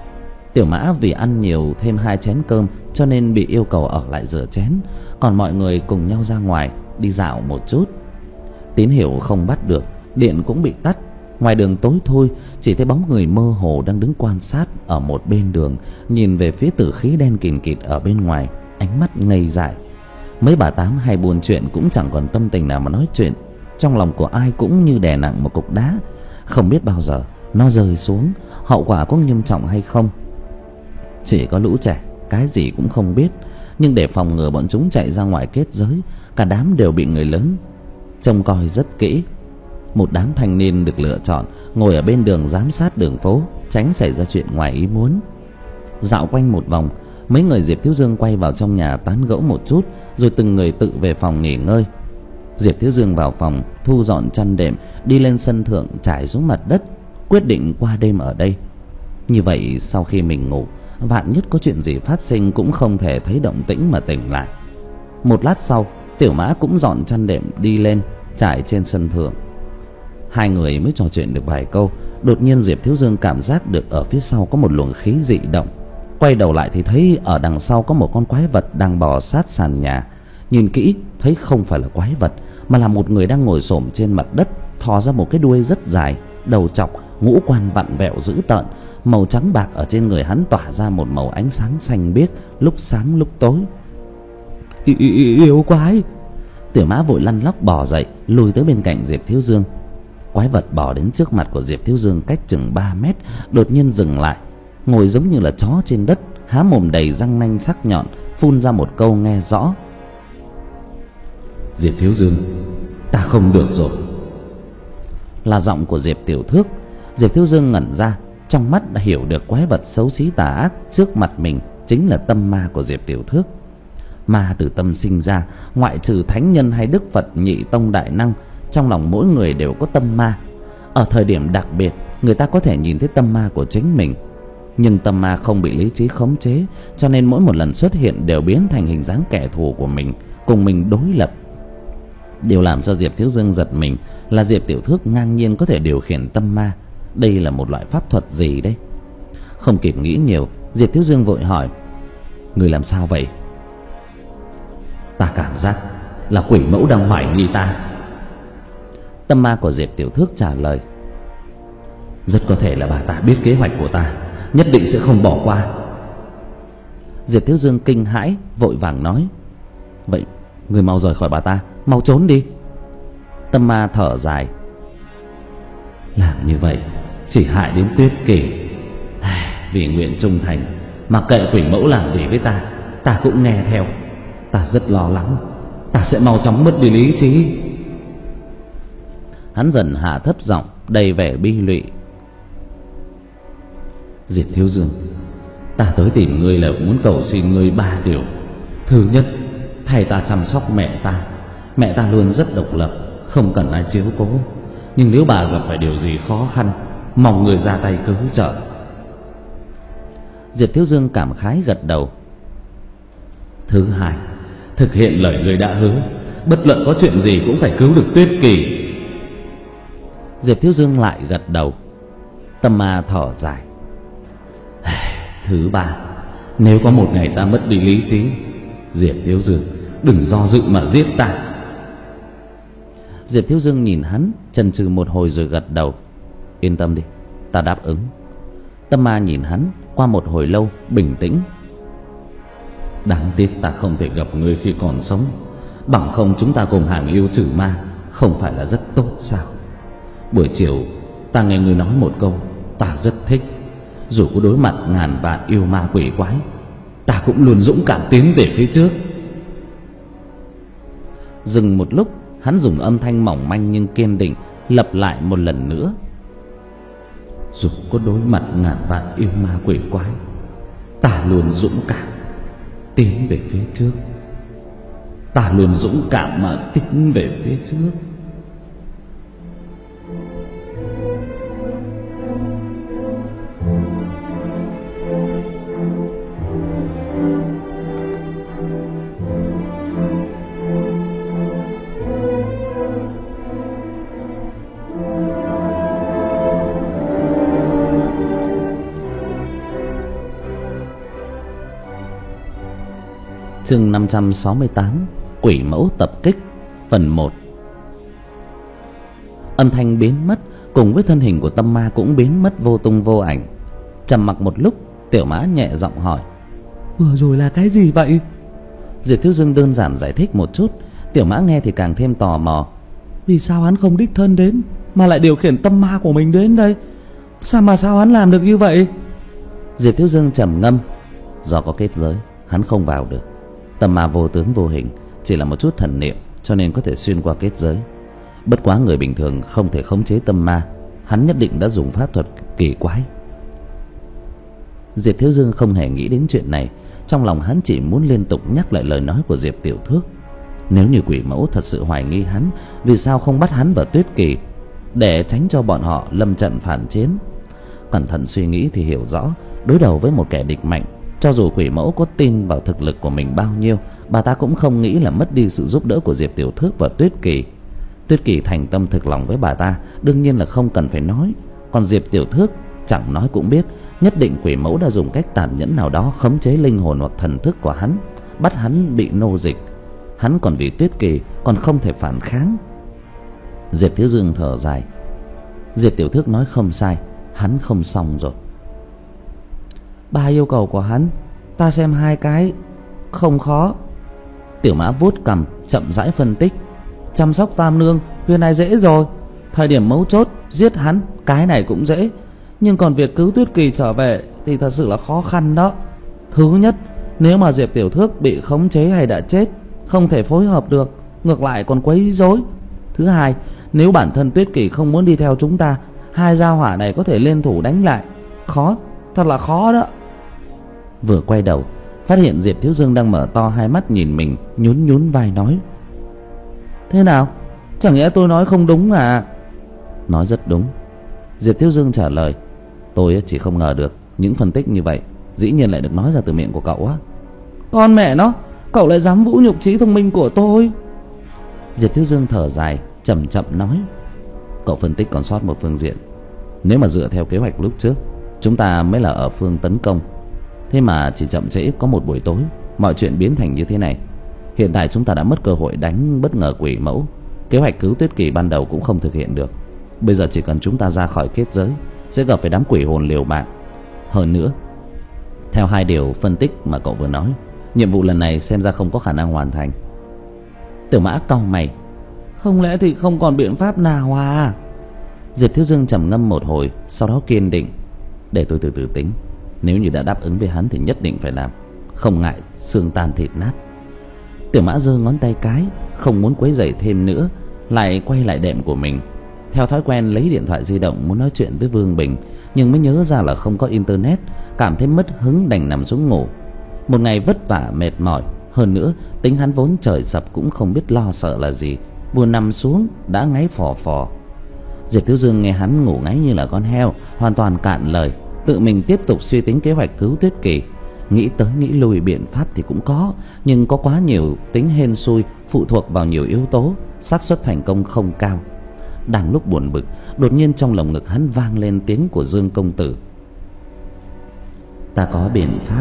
Tiểu Mã vì ăn nhiều thêm hai chén cơm cho nên bị yêu cầu ở lại rửa chén, còn mọi người cùng nhau ra ngoài đi dạo một chút. Tín hiệu không bắt được, điện cũng bị tắt. Ngoài đường tối thui, chỉ thấy bóng người mơ hồ đang đứng quan sát ở một bên đường, nhìn về phía tử khí đen kìn kịt ở bên ngoài, ánh mắt ngây dại. Mấy bà tám hay buồn chuyện cũng chẳng còn tâm tình nào mà nói chuyện. Trong lòng của ai cũng như đè nặng một cục đá, không biết bao giờ nó rơi xuống, hậu quả có nghiêm trọng hay không. Chỉ có lũ trẻ cái gì cũng không biết, nhưng để phòng ngừa bọn chúng chạy ra ngoài kết giới, cả đám đều bị người lớn trông coi rất kỹ. Một đám thanh niên được lựa chọn ngồi ở bên đường giám sát đường phố, tránh xảy ra chuyện ngoài ý muốn. Dạo quanh một vòng, mấy người Diệp Thiếu Dương quay vào trong nhà tán gẫu một chút, rồi từng người tự về phòng nghỉ ngơi. Diệp Thiếu Dương vào phòng thu dọn chăn đệm, đi lên sân thượng trải xuống mặt đất, quyết định qua đêm ở đây. Như vậy sau khi mình ngủ, vạn nhất có chuyện gì phát sinh cũng không thể thấy động tĩnh mà tỉnh lại. Một lát sau, Tiểu Mã cũng dọn chăn đệm đi lên trải trên sân thượng. Hai người mới trò chuyện được vài câu, đột nhiên Diệp Thiếu Dương cảm giác được ở phía sau có một luồng khí dị động. Quay đầu lại thì thấy ở đằng sau có một con quái vật đang bò sát sàn nhà. Nhìn kỹ thấy không phải là quái vật, mà là một người đang ngồi xổm trên mặt đất, thò ra một cái đuôi rất dài, đầu trọc, ngũ quan vặn vẹo dữ tợn. Màu trắng bạc ở trên người hắn tỏa ra một màu ánh sáng xanh biếc, lúc sáng lúc tối. Yêu quái! Tiểu Mã vội lăn lóc bò dậy, lùi tới bên cạnh Diệp Thiếu Dương. Quái vật bò đến trước mặt của Diệp Thiếu Dương cách chừng ba mét, đột nhiên dừng lại, ngồi giống như là chó trên đất, há mồm đầy răng nanh sắc nhọn, phun ra một câu nghe rõ: Diệp Thiếu Dương, ta không được rồi. Là giọng của Diệp Tiểu Thước. Diệp Thiếu Dương ngẩn ra, trong mắt đã hiểu được quái vật xấu xí tà ác trước mặt mình chính là tâm ma của Diệp Tiểu Thước. Ma từ tâm sinh ra, ngoại trừ thánh nhân hay đức Phật nhị tông đại năng, trong lòng mỗi người đều có tâm ma. Ở thời điểm đặc biệt, người ta có thể nhìn thấy tâm ma của chính mình, nhưng tâm ma không bị lý trí khống chế, cho nên mỗi một lần xuất hiện đều biến thành hình dáng kẻ thù của mình, cùng mình đối lập. Điều làm cho Diệp Thiếu Dương giật mình là Diệp Tiểu Thước ngang nhiên có thể điều khiển tâm ma. Đây là một loại pháp thuật gì đấy? Không kịp nghĩ nhiều, Diệp Thiếu Dương vội hỏi: Người làm sao vậy? Ta cảm giác là quỷ mẫu đang hoài nghi ta. Tâm ma của Diệp Tiểu Thước trả lời: Rất có thể là bà ta biết kế hoạch của ta, nhất định sẽ không bỏ qua. Diệp Thiếu Dương kinh hãi, vội vàng nói: Vậy người mau rời khỏi bà ta, mau trốn đi. Tâm ma thở dài: Làm như vậy chỉ hại đến Tuyết Kỳ. Vì nguyện trung thành, mặc kệ quỷ mẫu làm gì với ta, ta cũng nghe theo. Ta rất lo lắng, ta sẽ mau chóng mất đi lý trí. Hắn dần hạ thấp giọng, đầy vẻ bi lụy: Diệp Thiếu Dương, ta tới tìm ngươi là muốn cầu xin ngươi ba điều. Thứ nhất, thay ta chăm sóc mẹ ta. Mẹ ta luôn rất độc lập, không cần ai chiếu cố, nhưng nếu bà gặp phải điều gì khó khăn, mong người ra tay cứu trợ. Diệp Thiếu Dương cảm khái gật đầu: Thứ hai, thực hiện lời người đã hứa, bất luận có chuyện gì cũng phải cứu được Tuyết Kỳ. Diệp Thiếu Dương lại gật đầu. Tâm ma thở dài: Thứ ba, nếu có một ngày ta mất đi lý trí, Diệp Thiếu Dương đừng do dự mà giết ta. Diệp Thiếu Dương nhìn hắn, chần chừ một hồi rồi gật đầu: Yên tâm đi, ta đáp ứng. Tâm ma nhìn hắn qua một hồi lâu, bình tĩnh: Đáng tiếc ta không thể gặp ngươi khi còn sống, bằng không chúng ta cùng hàng yêu trừ ma, không phải là rất tốt sao? Buổi chiều ta nghe ngươi nói một câu ta rất thích. Dù có đối mặt ngàn vạn yêu ma quỷ quái, ta cũng luôn dũng cảm tiến về phía trước. Dừng một lúc, hắn dùng âm thanh mỏng manh nhưng kiên định lặp lại một lần nữa: Dù có đối mặt ngàn vạn yêu ma quỷ quái, ta luôn dũng cảm tiến về phía trước. Ta luôn dũng cảm mà tiến về phía trước. Chương năm trăm sáu mươi tám. Quỷ mẫu tập kích. Phần một. Âm thanh biến mất, cùng với thân hình của tâm ma cũng biến mất vô tung vô ảnh. Trầm mặc một lúc, Tiểu Mã nhẹ giọng hỏi: vừa rồi là cái gì vậy? Diệp Thiếu Dương đơn giản giải thích một chút. Tiểu Mã nghe thì càng thêm tò mò. Vì sao hắn không đích thân đến mà lại điều khiển tâm ma của mình đến đây? Sao mà sao hắn làm được như vậy? Diệp Thiếu Dương trầm ngâm. Do có kết giới, hắn không vào được. Tâm ma vô tướng vô hình, chỉ là một chút thần niệm, cho nên có thể xuyên qua kết giới. Bất quá người bình thường không thể khống chế tâm ma, hắn nhất định đã dùng pháp thuật kỳ quái. Diệp Thiếu Dương không hề nghĩ đến chuyện này. Trong lòng hắn chỉ muốn liên tục nhắc lại lời nói của Diệp Tiểu Thước. Nếu như quỷ mẫu thật sự hoài nghi hắn, vì sao không bắt hắn vào Tuyết Kỳ, để tránh cho bọn họ lâm trận phản chiến? Cẩn thận suy nghĩ thì hiểu rõ, đối đầu với một kẻ địch mạnh, cho dù quỷ mẫu có tin vào thực lực của mình bao nhiêu, bà ta cũng không nghĩ là mất đi sự giúp đỡ của Diệp Tiểu Thước và Tuyết Kỳ. Tuyết Kỳ thành tâm thực lòng với bà ta, đương nhiên là không cần phải nói. Còn Diệp Tiểu Thước chẳng nói cũng biết, nhất định quỷ mẫu đã dùng cách tàn nhẫn nào đó khống chế linh hồn hoặc thần thức của hắn, bắt hắn bị nô dịch. Hắn còn vì Tuyết Kỳ còn không thể phản kháng. Diệp Thiếu Dương thở dài. Diệp Tiểu Thước nói không sai, hắn không xong rồi. Ba yêu cầu của hắn, ta xem hai cái không khó. Tiểu Mã vuốt cằm chậm rãi phân tích. Chăm sóc Tam Nương, việc này dễ rồi. Thời điểm mấu chốt giết hắn, cái này cũng dễ. Nhưng còn việc cứu Tuyết Kỳ trở về thì thật sự là khó khăn đó. Thứ nhất, nếu mà Diệp Tiểu Thước bị khống chế hay đã chết, không thể phối hợp được, ngược lại còn quấy rối. Thứ hai, nếu bản thân Tuyết Kỳ không muốn đi theo chúng ta, hai gia hỏa này có thể liên thủ đánh lại. Khó, thật là khó đó. Vừa quay đầu, phát hiện Diệp Thiếu Dương đang mở to hai mắt nhìn mình, nhún nhún vai nói: thế nào, chẳng lẽ tôi nói không đúng à? Nói rất đúng, Diệp Thiếu Dương trả lời. Tôi chỉ không ngờ được những phân tích như vậy dĩ nhiên lại được nói ra từ miệng của cậu á. Con mẹ nó, cậu lại dám vũ nhục trí thông minh của tôi. Diệp Thiếu Dương thở dài, chậm chậm nói: cậu phân tích còn sót một phương diện. Nếu mà dựa theo kế hoạch lúc trước, chúng ta mới là ở phương tấn công. Thế mà chỉ chậm trễ có một buổi tối, mọi chuyện biến thành như thế này. Hiện tại chúng ta đã mất cơ hội đánh bất ngờ quỷ mẫu. Kế hoạch cứu Tuyết Kỳ ban đầu cũng không thực hiện được. Bây giờ chỉ cần chúng ta ra khỏi kết giới, sẽ gặp phải đám quỷ hồn liều mạng. Hơn nữa, theo hai điều phân tích mà cậu vừa nói, nhiệm vụ lần này xem ra không có khả năng hoàn thành. Tiểu Mã cau mày. Không lẽ thì không còn biện pháp nào à? Diệp Thiếu Dương trầm ngâm một hồi, sau đó kiên định: để tôi từ từ tính. Nếu như đã đáp ứng với hắn thì nhất định phải làm, không ngại xương tan thịt nát. Tiểu Mã giơ ngón tay cái, không muốn quấy rầy thêm nữa, lại quay lại đệm của mình. Theo thói quen lấy điện thoại di động muốn nói chuyện với Vương Bình, nhưng mới nhớ ra là không có internet, cảm thấy mất hứng đành nằm xuống ngủ. Một ngày vất vả mệt mỏi, hơn nữa tính hắn vốn trời sập cũng không biết lo sợ là gì, vừa nằm xuống đã ngáy phò phò. Diệp Thiếu Dương nghe hắn ngủ ngáy như là con heo, hoàn toàn cạn lời, tự mình tiếp tục suy tính kế hoạch cứu Tuyết Kỳ. Nghĩ tới nghĩ lui biện pháp thì cũng có, nhưng có quá nhiều tính hên xui, phụ thuộc vào nhiều yếu tố, xác suất thành công không cao. Đang lúc buồn bực, đột nhiên trong lồng ngực hắn vang lên tiếng của Dương công tử. Ta có biện pháp.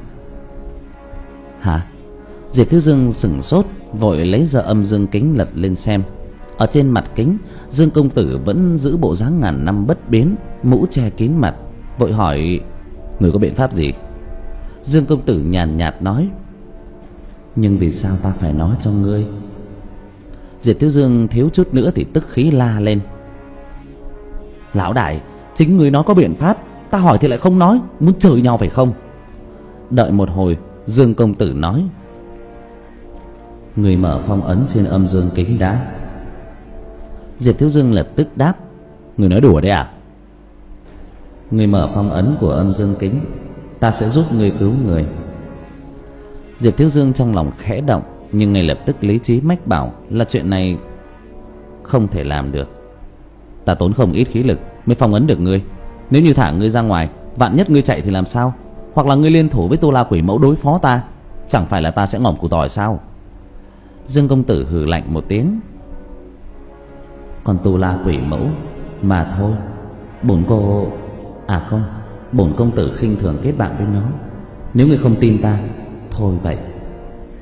Hả? Diệp Thiếu Dương sửng sốt, vội lấy ra âm dương kính lật lên xem. Ở trên mặt kính, Dương công tử vẫn giữ bộ dáng ngàn năm bất biến, mũ che kín mặt. Vội hỏi: người có biện pháp gì? Dương công tử nhàn nhạt nói: nhưng vì sao ta phải nói cho ngươi? Diệp Thiếu Dương thiếu chút nữa thì tức khí la lên: lão đại, chính ngươi nói có biện pháp, ta hỏi thì lại không nói, muốn chửi nhau phải không? Đợi một hồi, Dương công tử nói: người mở phong ấn trên âm dương kính đã. Diệp Thiếu Dương lập tức đáp: người nói đùa đấy à? Người mở phong ấn của âm dương kính, ta sẽ giúp người cứu người. Diệp Thiếu Dương trong lòng khẽ động, nhưng ngay lập tức lý trí mách bảo là chuyện này không thể làm được. Ta tốn không ít khí lực mới phong ấn được ngươi. Nếu như thả ngươi ra ngoài, vạn nhất ngươi chạy thì làm sao? Hoặc là ngươi liên thủ với Tu La quỷ mẫu đối phó ta, chẳng phải là ta sẽ ngỏm củ tỏi sao? Dương công tử hừ lạnh một tiếng: còn Tu La quỷ mẫu mà thôi, bổn cô à không, bổn công tử khinh thường kết bạn với nó. Nếu ngươi không tin ta, thôi vậy.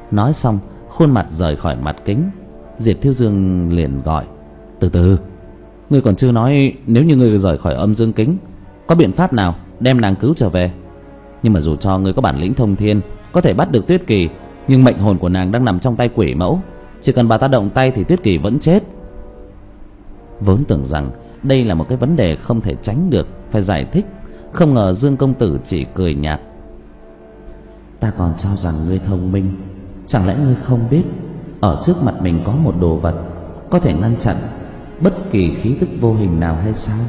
Nói xong khuôn mặt rời khỏi mặt kính. Diệp Thiếu Dương liền gọi: "Từ từ, ngươi còn chưa nói nếu như ngươi rời khỏi âm dương kính, có biện pháp nào đem nàng cứu trở về? Nhưng mà dù cho ngươi có bản lĩnh thông thiên, có thể bắt được Tuyết Kỳ, nhưng mệnh hồn của nàng đang nằm trong tay quỷ mẫu, chỉ cần bà ta động tay thì Tuyết Kỳ vẫn chết." Vốn tưởng rằng đây là một cái vấn đề không thể tránh được phải giải thích, không ngờ Dương công tử chỉ cười nhạt: "Ta còn cho rằng ngươi thông minh, chẳng lẽ ngươi không biết ở trước mặt mình có một đồ vật có thể ngăn chặn bất kỳ khí tức vô hình nào hay sao?"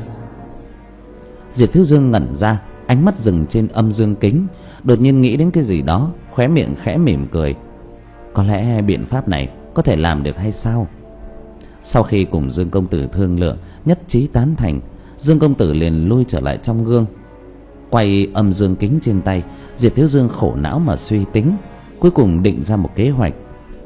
Diệp Thiếu Dương ngẩn ra, ánh mắt dừng trên âm dương kính, đột nhiên nghĩ đến cái gì đó, khóe miệng khẽ mỉm cười. Có lẽ biện pháp này có thể làm được hay sao? Sau khi cùng Dương công tử thương lượng, nhất trí tán thành, Dương công tử liền lui trở lại trong gương. Quay âm dương kính trên tay, Diệp Thiếu Dương khổ não mà suy tính, cuối cùng định ra một kế hoạch.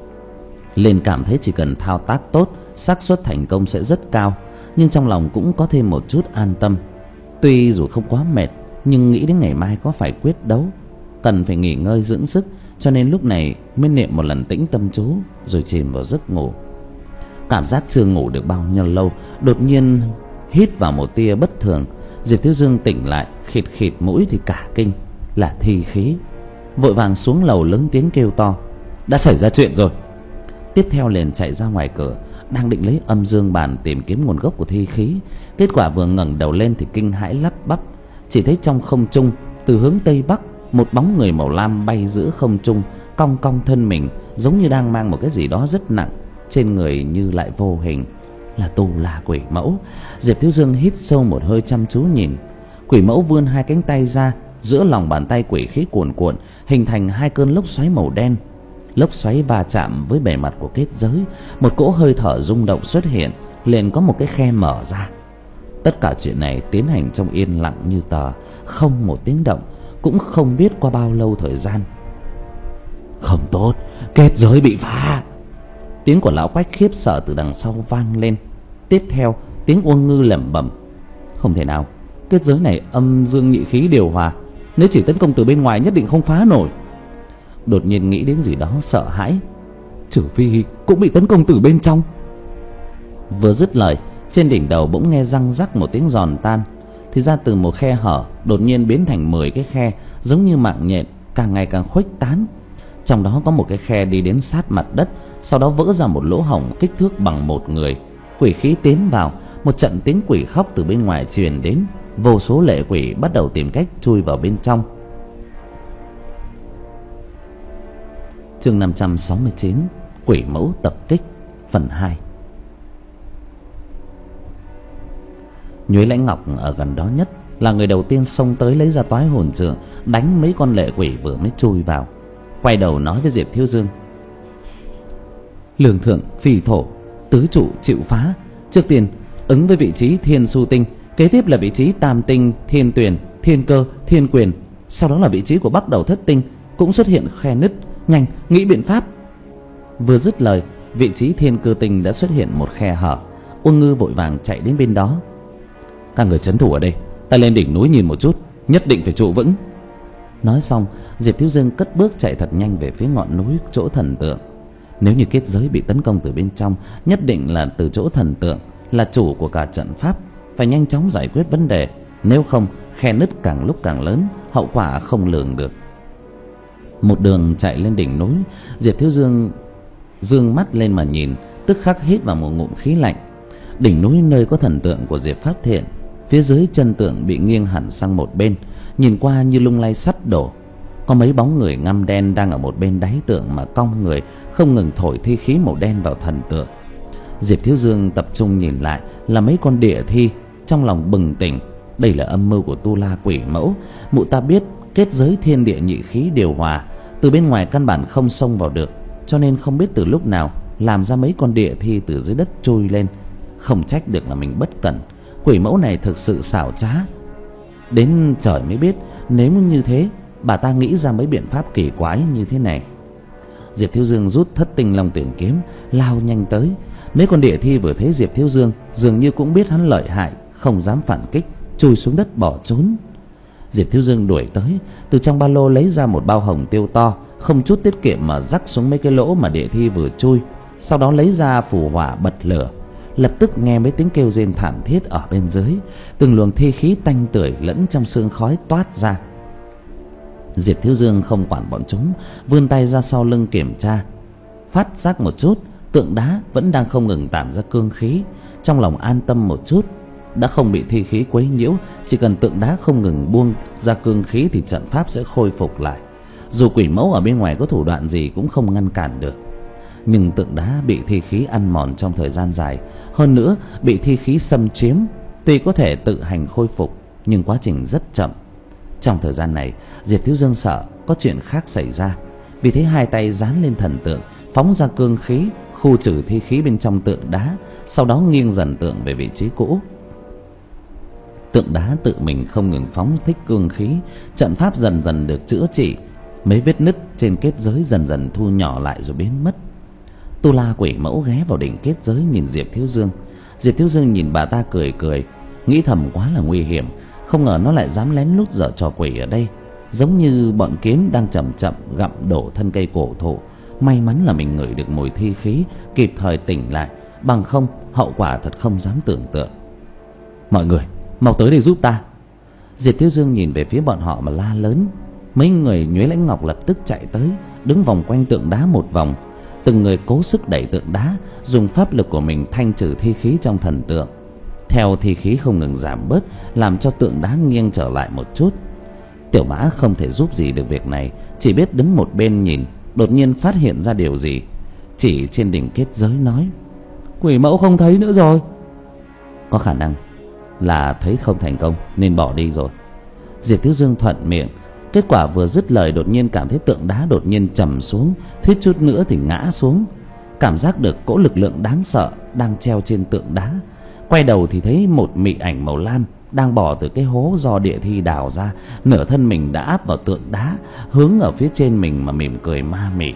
Liền cảm thấy chỉ cần thao tác tốt, xác suất thành công sẽ rất cao, nhưng trong lòng cũng có thêm một chút an tâm. Tuy dù không quá mệt, nhưng nghĩ đến ngày mai có phải quyết đấu, cần phải nghỉ ngơi dưỡng sức, cho nên lúc này mới niệm một lần tĩnh tâm chú rồi chìm vào giấc ngủ. Cảm giác chưa ngủ được bao nhiêu lâu, đột nhiên hít vào một tia bất thường. Diệp Thiếu Dương tỉnh lại, khịt khịt mũi thì cả kinh, là thi khí. Vội vàng xuống lầu lớn tiếng kêu to: "Đã xảy ra chuyện rồi!" Tiếp theo liền chạy ra ngoài cửa, đang định lấy âm dương bàn tìm kiếm nguồn gốc của thi khí. Kết quả vừa ngẩng đầu lên thì kinh hãi lắp bắp, chỉ thấy trong không trung, từ hướng tây bắc, một bóng người màu lam bay giữa không trung, cong cong thân mình, giống như đang mang một cái gì đó rất nặng, trên người như lại vô hình. Là Tu La quỷ mẫu. Diệp Thiếu Dương hít sâu một hơi chăm chú nhìn. Quỷ mẫu vươn hai cánh tay ra, giữa lòng bàn tay quỷ khí cuồn cuộn, hình thành hai cơn lốc xoáy màu đen. Lốc xoáy va chạm với bề mặt của kết giới, một cỗ hơi thở rung động xuất hiện, liền có một cái khe mở ra. Tất cả chuyện này tiến hành trong yên lặng như tờ, không một tiếng động, cũng không biết qua bao lâu thời gian. "Không tốt, kết giới bị phá!" Tiếng của lão Quách khiếp sợ từ đằng sau vang lên. Tiếp theo tiếng Uông Ngư lẩm bẩm: "Không thể nào, kết giới này âm dương nhị khí điều hòa, nếu chỉ tấn công từ bên ngoài nhất định không phá nổi." Đột nhiên nghĩ đến gì đó sợ hãi: "Trừ phi cũng bị tấn công từ bên trong." Vừa dứt lời, trên đỉnh đầu bỗng nghe răng rắc một tiếng giòn tan, thì ra từ một khe hở đột nhiên biến thành mười cái khe, giống như mạng nhện, càng ngày càng khuếch tán. Trong đó có một cái khe đi đến sát mặt đất, sau đó vỡ ra một lỗ hổng kích thước bằng một người. Quỷ khí tiến vào, một trận tiếng quỷ khóc từ bên ngoài truyền đến, vô số lệ quỷ bắt đầu tìm cách chui vào bên trong. Chương năm trăm sáu mươi chín: Quỷ mẫu tập kích, phần hai. Nhuế Lãnh Ngọc ở gần đó nhất, là người đầu tiên xông tới lấy ra toái hồn trượng, đánh mấy con lệ quỷ vừa mới chui vào. Quay đầu nói với Diệp Thiếu Dương: "Lương thượng, phi thổ, tứ trụ chịu phá. Trước tiên ứng với vị trí Thiên Su Tinh, kế tiếp là vị trí Tam Tinh, Thiên Tuyền, Thiên Cơ, Thiên Quyền, sau đó là vị trí của Bắc Đầu Thất Tinh cũng xuất hiện khe nứt. Nhanh, nghĩ biện pháp!" Vừa dứt lời, vị trí Thiên Cơ Tinh đã xuất hiện một khe hở. Uông Ngư vội vàng chạy đến bên đó: "Các người trấn thủ ở đây, ta lên đỉnh núi nhìn một chút, nhất định phải trụ vững." Nói xong, Diệp Thiếu Dương cất bước chạy thật nhanh về phía ngọn núi chỗ thần tượng. Nếu như kết giới bị tấn công từ bên trong, nhất định là từ chỗ thần tượng, là chủ của cả trận pháp, phải nhanh chóng giải quyết vấn đề, nếu không khe nứt càng lúc càng lớn, hậu quả không lường được. Một đường chạy lên đỉnh núi, Diệp Thiếu Dương dương mắt lên mà nhìn, tức khắc hít vào một ngụm khí lạnh. Đỉnh núi nơi có thần tượng của Diệp Pháp Thiện, phía dưới chân tượng bị nghiêng hẳn sang một bên, nhìn qua như lung lay sắp đổ. Có mấy bóng người ngăm đen đang ở một bên đáy tượng mà cong người, không ngừng thổi thi khí màu đen vào thần tượng. Diệp Thiếu Dương tập trung nhìn lại, là mấy con địa thi. Trong lòng bừng tỉnh, đây là âm mưu của Tu La quỷ mẫu. Mụ ta biết kết giới thiên địa nhị khí điều hòa, từ bên ngoài căn bản không xông vào được, cho nên không biết từ lúc nào làm ra mấy con địa thi từ dưới đất trôi lên. Không trách được là mình bất cẩn, quỷ mẫu này thực sự xảo trá. Đến trời mới biết, nếu như thế, bà ta nghĩ ra mấy biện pháp kỳ quái như thế này. Diệp Thiếu Dương rút Thất Tinh Long Tuyển kiếm, lao nhanh tới. Mấy con địa thi vừa thấy Diệp Thiếu Dương, dường như cũng biết hắn lợi hại, không dám phản kích, chui xuống đất bỏ trốn. Diệp Thiếu Dương đuổi tới, từ trong ba lô lấy ra một bao hồng tiêu to, không chút tiết kiệm mà rắc xuống mấy cái lỗ mà địa thi vừa chui. Sau đó lấy ra phù hỏa bật lửa. Lập tức nghe mấy tiếng kêu rên thảm thiết ở bên dưới, từng luồng thi khí tanh tưởi lẫn trong sương khói toát ra. Diệp Thiếu Dương không quản bọn chúng, vươn tay ra sau lưng kiểm tra. Phát giác một chút, tượng đá vẫn đang không ngừng tản ra cương khí. Trong lòng an tâm một chút, đã không bị thi khí quấy nhiễu. Chỉ cần tượng đá không ngừng buông ra cương khí thì trận pháp sẽ khôi phục lại. Dù quỷ mẫu ở bên ngoài có thủ đoạn gì cũng không ngăn cản được. Nhưng tượng đá bị thi khí ăn mòn trong thời gian dài, hơn nữa bị thi khí xâm chiếm, tuy có thể tự hành khôi phục nhưng quá trình rất chậm. Trong thời gian này, Diệp Thiếu Dương sợ có chuyện khác xảy ra, vì thế hai tay dán lên thần tượng, phóng ra cương khí khu trừ thi khí bên trong tượng đá, sau đó nghiêng dần tượng về vị trí cũ. Tượng đá tự mình không ngừng phóng thích cương khí, trận pháp dần dần được chữa trị, mấy vết nứt trên kết giới dần dần thu nhỏ lại rồi biến mất. Tu La quỷ mẫu ghé vào đỉnh kết giới nhìn Diệp Thiếu Dương. Diệp Thiếu Dương nhìn bà ta cười cười, nghĩ thầm quá là nguy hiểm, không ngờ nó lại dám lén lút giở trò quỷ ở đây, giống như bọn kiến đang chậm chậm gặm đổ thân cây cổ thụ. May mắn là mình ngửi được mùi thi khí, kịp thời tỉnh lại, bằng không hậu quả thật không dám tưởng tượng. Mọi người mau tới đây giúp ta. Diệp Thiếu Dương nhìn về phía bọn họ mà la lớn. Mấy người Nhuế Lãnh Ngọc lập tức chạy tới, đứng vòng quanh tượng đá một vòng. Từng người cố sức đẩy tượng đá, dùng pháp lực của mình thanh trừ thi khí trong thần tượng. Theo thi khí không ngừng giảm bớt, làm cho tượng đá nghiêng trở lại một chút. Tiểu Mã không thể giúp gì được việc này, chỉ biết đứng một bên nhìn. Đột nhiên phát hiện ra điều gì, chỉ trên đỉnh kết giới nói: quỷ mẫu không thấy nữa rồi. Có khả năng là thấy không thành công nên bỏ đi rồi. Diệp Thiếu Dương thuận miệng. Kết quả vừa dứt lời, đột nhiên cảm thấy tượng đá đột nhiên trầm xuống, thuyết chút nữa thì ngã xuống. Cảm giác được cỗ lực lượng đáng sợ đang treo trên tượng đá. Quay đầu thì thấy một mị ảnh màu lam đang bò từ cái hố do địa thi đào ra, nửa thân mình đã áp vào tượng đá, hướng ở phía trên mình mà mỉm cười ma mị.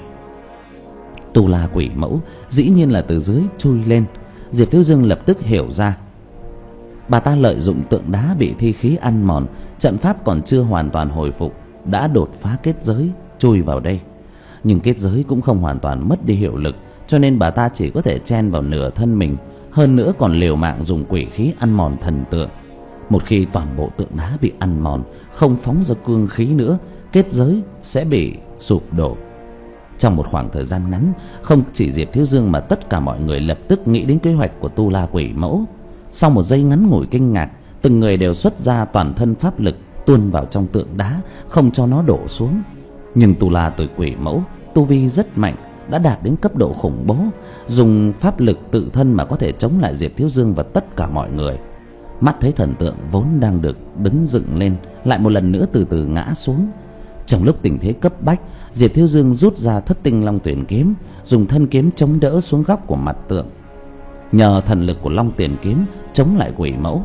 Tu La quỷ mẫu dĩ nhiên là từ dưới chui lên. Diệp Thiếu Dương lập tức hiểu ra, bà ta lợi dụng tượng đá bị thi khí ăn mòn, trận pháp còn chưa hoàn toàn hồi phục, đã đột phá kết giới chui vào đây. Nhưng kết giới cũng không hoàn toàn mất đi hiệu lực, cho nên bà ta chỉ có thể chen vào nửa thân mình, hơn nữa còn liều mạng dùng quỷ khí ăn mòn thần tượng. Một khi toàn bộ tượng đá bị ăn mòn, không phóng ra cương khí nữa, kết giới sẽ bị sụp đổ. Trong một khoảng thời gian ngắn, không chỉ Diệp Thiếu Dương mà tất cả mọi người lập tức nghĩ đến kế hoạch của Tu La quỷ mẫu. Sau một giây ngắn ngủi kinh ngạc, từng người đều xuất ra toàn thân pháp lực tuôn vào trong tượng đá, không cho nó đổ xuống. Nhưng Tu La tuổi quỷ mẫu tu vi rất mạnh, đã đạt đến cấp độ khủng bố, dùng pháp lực tự thân mà có thể chống lại Diệp Thiếu Dương và tất cả mọi người. Mắt thấy thần tượng vốn đang được đứng dựng lên, lại một lần nữa từ từ ngã xuống. Trong lúc tình thế cấp bách, Diệp Thiếu Dương rút ra Thất Tinh Long Tuyển kiếm, dùng thân kiếm chống đỡ xuống góc của mặt tượng. Nhờ thần lực của Long Tuyển kiếm chống lại quỷ mẫu.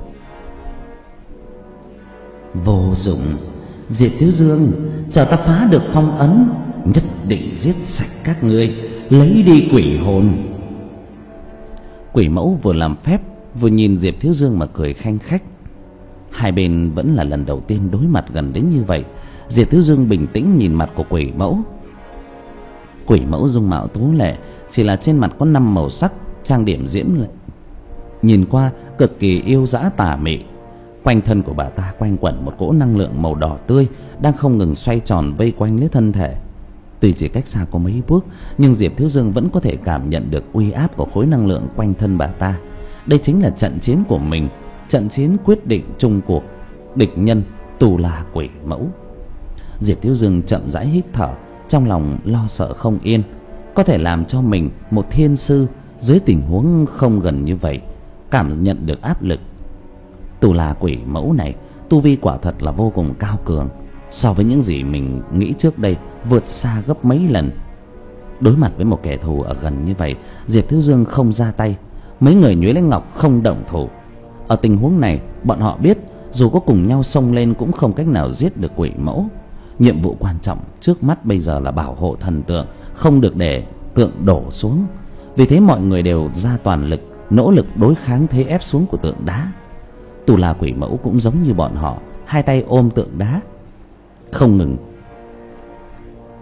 Vô dụng. Diệp Thiếu Dương, chờ ta phá được phong ấn, nhất định giết sạch các ngươi, lấy đi quỷ hồn. Quỷ mẫu vừa làm phép vừa nhìn Diệp Thiếu Dương mà cười khanh khách. Hai bên vẫn là lần đầu tiên đối mặt gần đến như vậy. Diệp Thiếu Dương bình tĩnh nhìn mặt của quỷ mẫu. Quỷ mẫu dung mạo tú lệ, chỉ là trên mặt có năm màu sắc trang điểm diễm lệ, nhìn qua cực kỳ yêu dã tà mị. Quanh thân của bà ta quanh quẩn một cỗ năng lượng màu đỏ tươi đang không ngừng xoay tròn vây quanh lấy thân thể. Tuy chỉ cách xa có mấy bước, nhưng Diệp Thiếu Dương vẫn có thể cảm nhận được uy áp của khối năng lượng quanh thân bà ta. Đây chính là trận chiến của mình, trận chiến quyết định chung cuộc, địch nhân Tu La quỷ mẫu. Diệp Thiếu Dương chậm rãi hít thở, trong lòng lo sợ không yên. Có thể làm cho mình một thiên sư dưới tình huống không gần như vậy cảm nhận được áp lực. Tu La quỷ mẫu này tu vi quả thật là vô cùng cao cường, so với những gì mình nghĩ trước đây vượt xa gấp mấy lần. Đối mặt với một kẻ thù ở gần như vậy, Diệp Thiếu Dương không ra tay, mấy người Nhuế Lãnh Ngọc không động thủ. Ở tình huống này, bọn họ biết dù có cùng nhau xông lên cũng không cách nào giết được quỷ mẫu. Nhiệm vụ quan trọng trước mắt bây giờ là bảo hộ thần tượng, không được để tượng đổ xuống. Vì thế mọi người đều ra toàn lực, nỗ lực đối kháng thế ép xuống của tượng đá. Tu La quỷ mẫu cũng giống như bọn họ, hai tay ôm tượng đá, không ngừng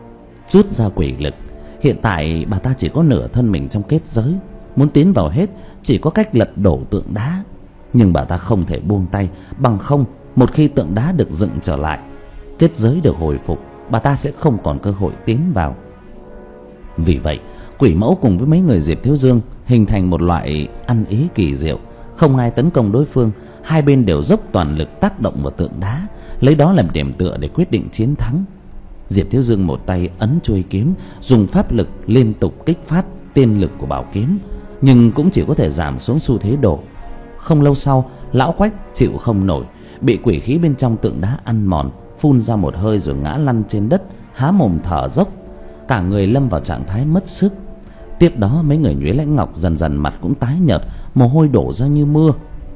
trút ra quỷ lực. Hiện tại bà ta chỉ có nửa thân mình trong kết giới, muốn tiến vào hết chỉ có cách lật đổ tượng đá. Nhưng bà ta không thể buông tay, bằng không một khi tượng đá được dựng trở lại, kết giới được hồi phục, bà ta sẽ không còn cơ hội tiến vào. Vì vậy quỷ mẫu cùng với mấy người Diệp Thiếu Dương hình thành một loại ăn ý kỳ diệu. Không ai tấn công đối phương, hai bên đều dốc toàn lực tác động vào tượng đá, lấy đó làm điểm tựa để quyết định chiến thắng. Diệp Thiếu Dương một tay ấn chuôi kiếm, dùng pháp lực liên tục kích phát tiên lực của bảo kiếm, nhưng cũng chỉ có thể giảm xuống xu thế đổ. Không lâu sau, lão Quách chịu không nổi, bị quỷ khí bên trong tượng đá ăn mòn, phun ra một hơi rồi ngã lăn trên đất, há mồm thở dốc, cả người lâm vào trạng thái mất sức. Tiếp đó mấy người Nhuế Lãnh Ngọc dần dần mặt cũng tái nhợt, mồ hôi đổ ra như mưa.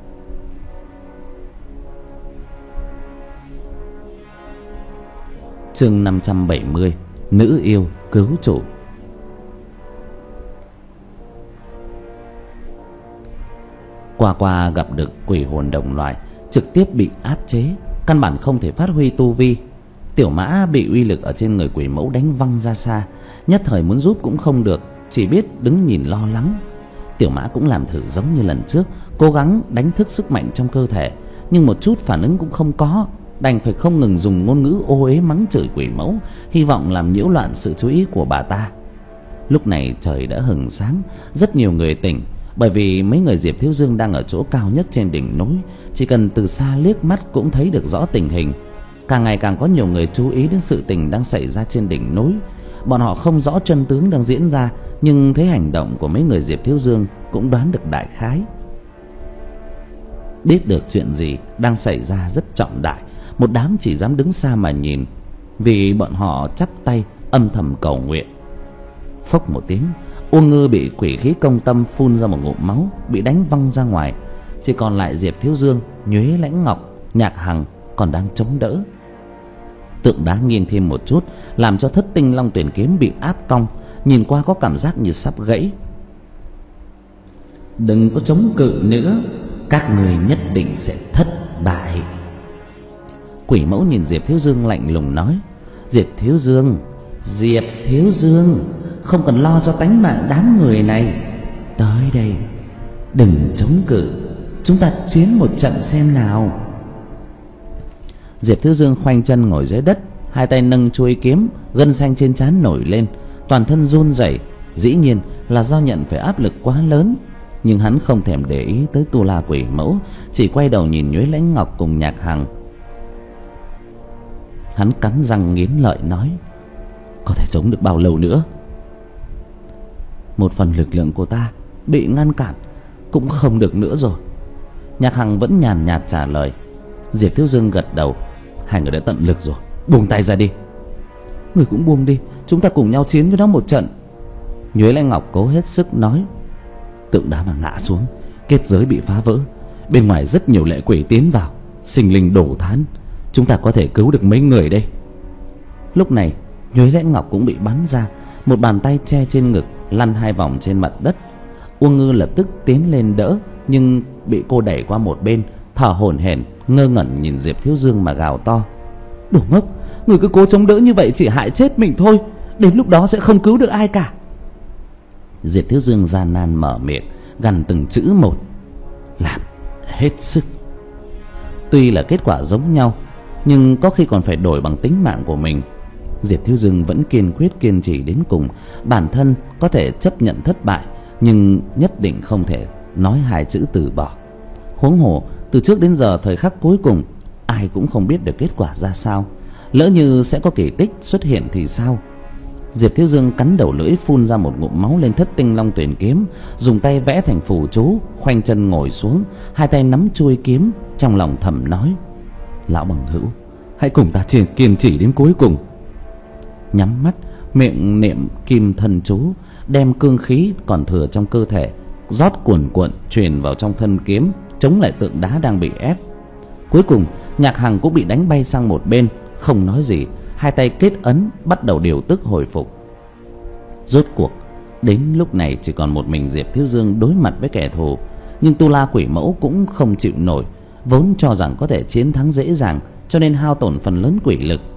Chương năm trăm bảy mươi, nữ yêu cứu chủ. Qua qua gặp được quỷ hồn đồng loại, trực tiếp bị áp chế, căn bản không thể phát huy tu vi. Tiểu Mã bị uy lực ở trên người quỷ mẫu đánh văng ra xa, nhất thời muốn giúp cũng không được, chỉ biết đứng nhìn lo lắng. Tiểu Mã cũng làm thử giống như lần trước, cố gắng đánh thức sức mạnh trong cơ thể, nhưng một chút phản ứng cũng không có, đành phải không ngừng dùng ngôn ngữ ô uế mắng chửi quỷ mẫu, hy vọng làm nhiễu loạn sự chú ý của bà ta. Lúc này trời đã hừng sáng, rất nhiều người tỉnh, bởi vì mấy người Diệp Thiếu Dương đang ở chỗ cao nhất trên đỉnh núi, chỉ cần từ xa liếc mắt cũng thấy được rõ tình hình. Càng ngày càng có nhiều người chú ý đến sự tình đang xảy ra trên đỉnh núi. Bọn họ không rõ chân tướng đang diễn ra, nhưng thấy hành động của mấy người Diệp Thiếu Dương cũng đoán được đại khái. Biết được chuyện gì đang xảy ra rất trọng đại, một đám chỉ dám đứng xa mà nhìn, vì bọn họ chắp tay âm thầm cầu nguyện. Phốc một tiếng, Uông Ngư bị quỷ khí công tâm phun ra một ngụm máu, bị đánh văng ra ngoài. Chỉ còn lại Diệp Thiếu Dương, Nhuế Lãnh Ngọc, Nhạc Hằng còn đang chống đỡ. Tượng đá nghiêng thêm một chút, làm cho Thất Tinh Long Tuyển kiếm bị áp cong, nhìn qua có cảm giác như sắp gãy. Đừng có chống cự nữa, các người nhất định sẽ thất bại. Quỷ mẫu nhìn Diệp Thiếu Dương lạnh lùng nói. Diệp Thiếu Dương, Diệp Thiếu Dương, không cần lo cho tánh mạng đám người này. Tới đây, đừng chống cự, chúng ta chiến một trận xem nào. Diệp Thiếu Dương khoanh chân ngồi dưới đất, hai tay nâng chuôi kiếm, gân xanh trên trán nổi lên, toàn thân run rẩy. Dĩ nhiên là do nhận phải áp lực quá lớn, nhưng hắn không thèm để ý tới Tu La quỷ mẫu, chỉ quay đầu nhìn Nhuế Lãnh Ngọc cùng Nhạc Hằng. Hắn cắn răng nghiến lợi nói: có thể chống được bao lâu nữa? Một phần lực lượng của ta bị ngăn cản, cũng không được nữa rồi. Nhạc Hằng vẫn nhàn nhạt trả lời. Diệp Thiếu Dương gật đầu. Hai người đã tận lực rồi, buông tay ra đi. Người cũng buông đi, chúng ta cùng nhau chiến với nó một trận. Nhuế Lãnh Ngọc cố hết sức nói. Tượng đá mà ngã xuống, kết giới bị phá vỡ, bên ngoài rất nhiều lệ quỷ tiến vào, sinh linh đổ thán, chúng ta có thể cứu được mấy người đây. Lúc này Nhuế Lãnh Ngọc cũng bị bắn ra, một bàn tay che trên ngực, lăn hai vòng trên mặt đất. Uông Ngư lập tức tiến lên đỡ, nhưng bị cô đẩy qua một bên, thở hổn hển, ngơ ngẩn nhìn Diệp Thiếu Dương mà gào to. Đồ ngốc, người cứ cố chống đỡ như vậy chỉ hại chết mình thôi, đến lúc đó sẽ không cứu được ai cả. Diệp Thiếu Dương gian nan mở miệng, gằn từng chữ một. Làm hết sức. Tuy là kết quả giống nhau, nhưng có khi còn phải đổi bằng tính mạng của mình. Diệp Thiếu Dương vẫn kiên quyết kiên trì đến cùng. Bản thân có thể chấp nhận thất bại, nhưng nhất định không thể nói hai chữ từ bỏ. Huống hồ từ trước đến giờ, thời khắc cuối cùng ai cũng không biết được kết quả ra sao. Lỡ như sẽ có kỳ tích xuất hiện thì sao? Diệp Thiếu Dương cắn đầu lưỡi, phun ra một ngụm máu lên Thất Tinh Long Tuyển kiếm, dùng tay vẽ thành phù chú, khoanh chân ngồi xuống, hai tay nắm chuôi kiếm, trong lòng thầm nói: Lão bằng hữu, hãy cùng ta kiên trì đến cuối cùng. Nhắm mắt, miệng niệm kim thần chú, đem cương khí còn thừa trong cơ thể rót cuồn cuộn truyền vào trong thân kiếm, chống lại tượng đá đang bị ép. Cuối cùng Nhạc Hằng cũng bị đánh bay sang một bên, không nói gì, hai tay kết ấn bắt đầu điều tức hồi phục. Rốt cuộc đến lúc này chỉ còn một mình Diệp Thiếu Dương đối mặt với kẻ thù, nhưng Tu La quỷ mẫu cũng không chịu nổi, vốn cho rằng có thể chiến thắng dễ dàng, cho nên hao tổn phần lớn quỷ lực.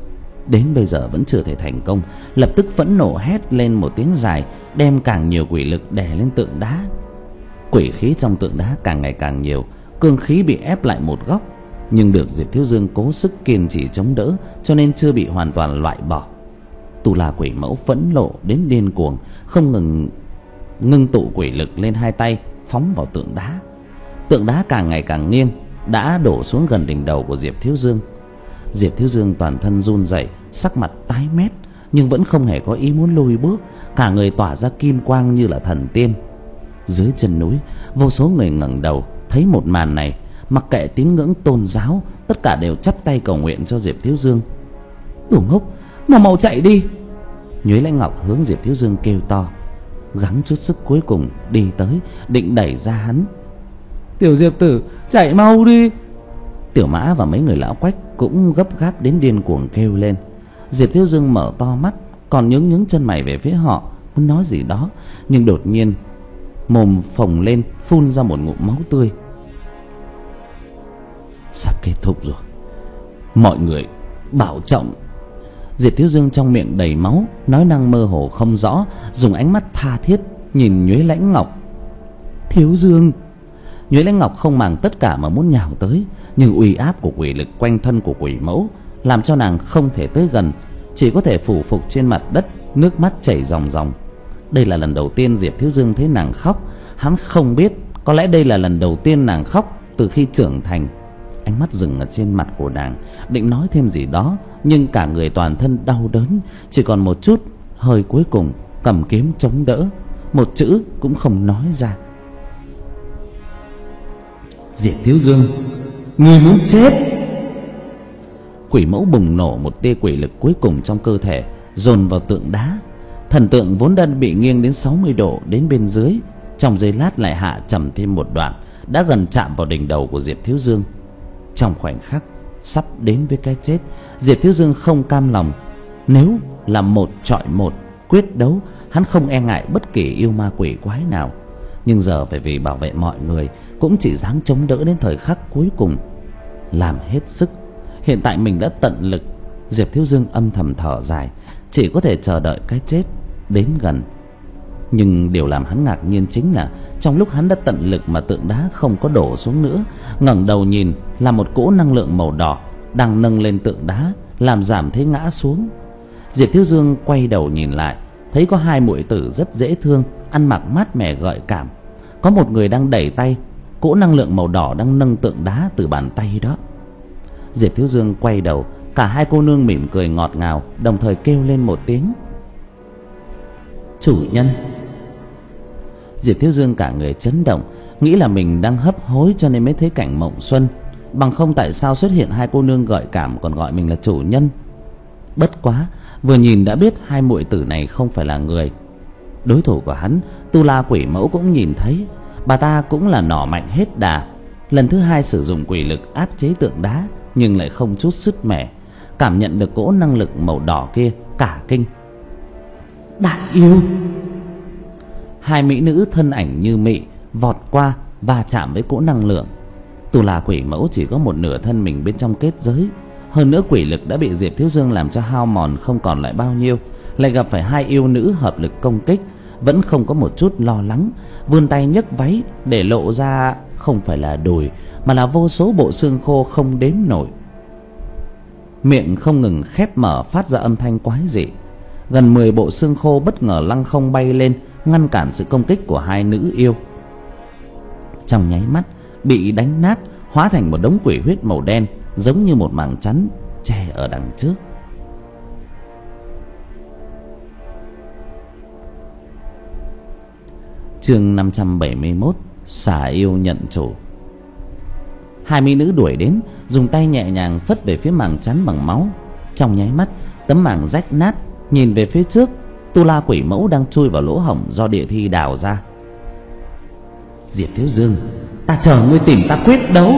đến bây giờ vẫn chưa thể thành công, lập tức phẫn nộ hét lên một tiếng dài, đem càng nhiều quỷ lực đè lên tượng đá. Quỷ khí trong tượng đá càng ngày càng nhiều, cương khí bị ép lại một góc, nhưng được Diệp Thiếu Dương cố sức kiên trì chống đỡ, cho nên chưa bị hoàn toàn loại bỏ. Tu La Quỷ Mẫu phẫn nộ đến điên cuồng, không ngừng ngưng tụ quỷ lực lên hai tay, phóng vào tượng đá. Tượng đá càng ngày càng nghiêng, đã đổ xuống gần đỉnh đầu của Diệp Thiếu Dương. Diệp Thiếu Dương toàn thân run rẩy, sắc mặt tái mét, nhưng vẫn không hề có ý muốn lùi bước, cả người tỏa ra kim quang như là thần tiên. Dưới chân núi, vô số người ngẩng đầu thấy một màn này, mặc kệ tín ngưỡng tôn giáo, tất cả đều chắp tay cầu nguyện cho Diệp Thiếu Dương. Đồ ngốc, mau mau chạy đi! Nhuế Lãnh Ngọc hướng Diệp Thiếu Dương kêu to, gắng chút sức cuối cùng đi tới, định đẩy ra hắn. Tiểu Diệp tử, chạy mau đi! Tiểu Mã và mấy người lão quách cũng gấp gáp đến điên cuồng kêu lên. Diệp Thiếu Dương mở to mắt, còn nhướng nhướng chân mày về phía họ, muốn nói gì đó, nhưng đột nhiên mồm phồng lên, phun ra một ngụm máu tươi. Sắp kết thúc rồi, mọi người bảo trọng. Diệp Thiếu Dương trong miệng đầy máu, nói năng mơ hồ không rõ, dùng ánh mắt tha thiết nhìn Nhuế Lãnh Ngọc. Thiếu Dương! Nhuế Lãnh Ngọc không màng tất cả mà muốn nhào tới, nhưng uy áp của quỷ lực quanh thân của quỷ mẫu làm cho nàng không thể tới gần, chỉ có thể phủ phục trên mặt đất, nước mắt chảy ròng ròng. Đây là lần đầu tiên Diệp Thiếu Dương thấy nàng khóc. Hắn không biết, có lẽ đây là lần đầu tiên nàng khóc từ khi trưởng thành. Ánh mắt dừng ở trên mặt của nàng, định nói thêm gì đó, nhưng cả người toàn thân đau đớn, chỉ còn một chút hơi cuối cùng, cầm kiếm chống đỡ, một chữ cũng không nói ra. Diệp Thiếu Dương, ngươi muốn chết! Quỷ mẫu bùng nổ một tia quỷ lực cuối cùng trong cơ thể, dồn vào tượng đá. Thần tượng vốn đã bị nghiêng đến sáu mươi độ đến bên dưới, trong giây lát lại hạ chậm thêm một đoạn, đã gần chạm vào đỉnh đầu của Diệp Thiếu Dương. Trong khoảnh khắc sắp đến với cái chết, Diệp Thiếu Dương không cam lòng. Nếu là một chọi một quyết đấu, hắn không e ngại bất kỳ yêu ma quỷ quái nào, nhưng giờ phải vì bảo vệ mọi người, cũng chỉ dám chống đỡ đến thời khắc cuối cùng, làm hết sức. Hiện tại mình đã tận lực. Diệp Thiếu Dương âm thầm thở dài, chỉ có thể chờ đợi cái chết đến gần. Nhưng điều làm hắn ngạc nhiên chính là trong lúc hắn đã tận lực mà tượng đá không có đổ xuống nữa. Ngẩng đầu nhìn là một cỗ năng lượng màu đỏ đang nâng lên tượng đá, làm giảm thế ngã xuống. Diệp Thiếu Dương quay đầu nhìn lại, thấy có hai muội tử rất dễ thương, ăn mặc mát mẻ gợi cảm. Có một người đang đẩy tay, cỗ năng lượng màu đỏ đang nâng tượng đá từ bàn tay đó. Diệp Thiếu Dương quay đầu, cả hai cô nương mỉm cười ngọt ngào, đồng thời kêu lên một tiếng chủ nhân. Diệp Thiếu Dương cả người chấn động, nghĩ là mình đang hấp hối cho nên mới thấy cảnh mộng xuân, bằng không tại sao xuất hiện hai cô nương gợi cảm còn gọi mình là chủ nhân. Bất quá, vừa nhìn đã biết hai muội tử này không phải là người. Đối thủ của hắn, Tu La Quỷ Mẫu cũng nhìn thấy, bà ta cũng là nỏ mạnh hết đà, lần thứ hai sử dụng quỷ lực áp chế tượng đá, nhưng lại không chút sứt mẻ. Cảm nhận được cỗ năng lực màu đỏ kia, cả kinh. Đại yêu! Hai mỹ nữ thân ảnh như mị vọt qua, va chạm với cỗ năng lượng. Tu La Quỷ Mẫu chỉ có một nửa thân mình bên trong kết giới, hơn nữa quỷ lực đã bị Diệp Thiếu Dương làm cho hao mòn không còn lại bao nhiêu, lại gặp phải hai yêu nữ hợp lực công kích, vẫn không có một chút lo lắng, vươn tay nhấc váy để lộ ra không phải là đùi mà là vô số bộ xương khô không đếm nổi. Miệng không ngừng khép mở phát ra âm thanh quái dị. Gần mười bộ xương khô bất ngờ lăng không bay lên, ngăn cản sự công kích của hai nữ yêu. Trong nháy mắt bị đánh nát, hóa thành một đống quỷ huyết màu đen, giống như một mảng chắn che ở đằng trước. Chương năm trăm bảy mươi mốt, xả yêu nhận chủ. Hai mỹ nữ đuổi đến, dùng tay nhẹ nhàng phất về phía mảng chắn bằng máu. Trong nháy mắt, tấm mảng rách nát. Nhìn về phía trước, Tu La Quỷ Mẫu đang chui vào lỗ hổng do địa thi đào ra. Diệp Thiếu Dương, ta chờ ngươi tìm ta quyết đấu.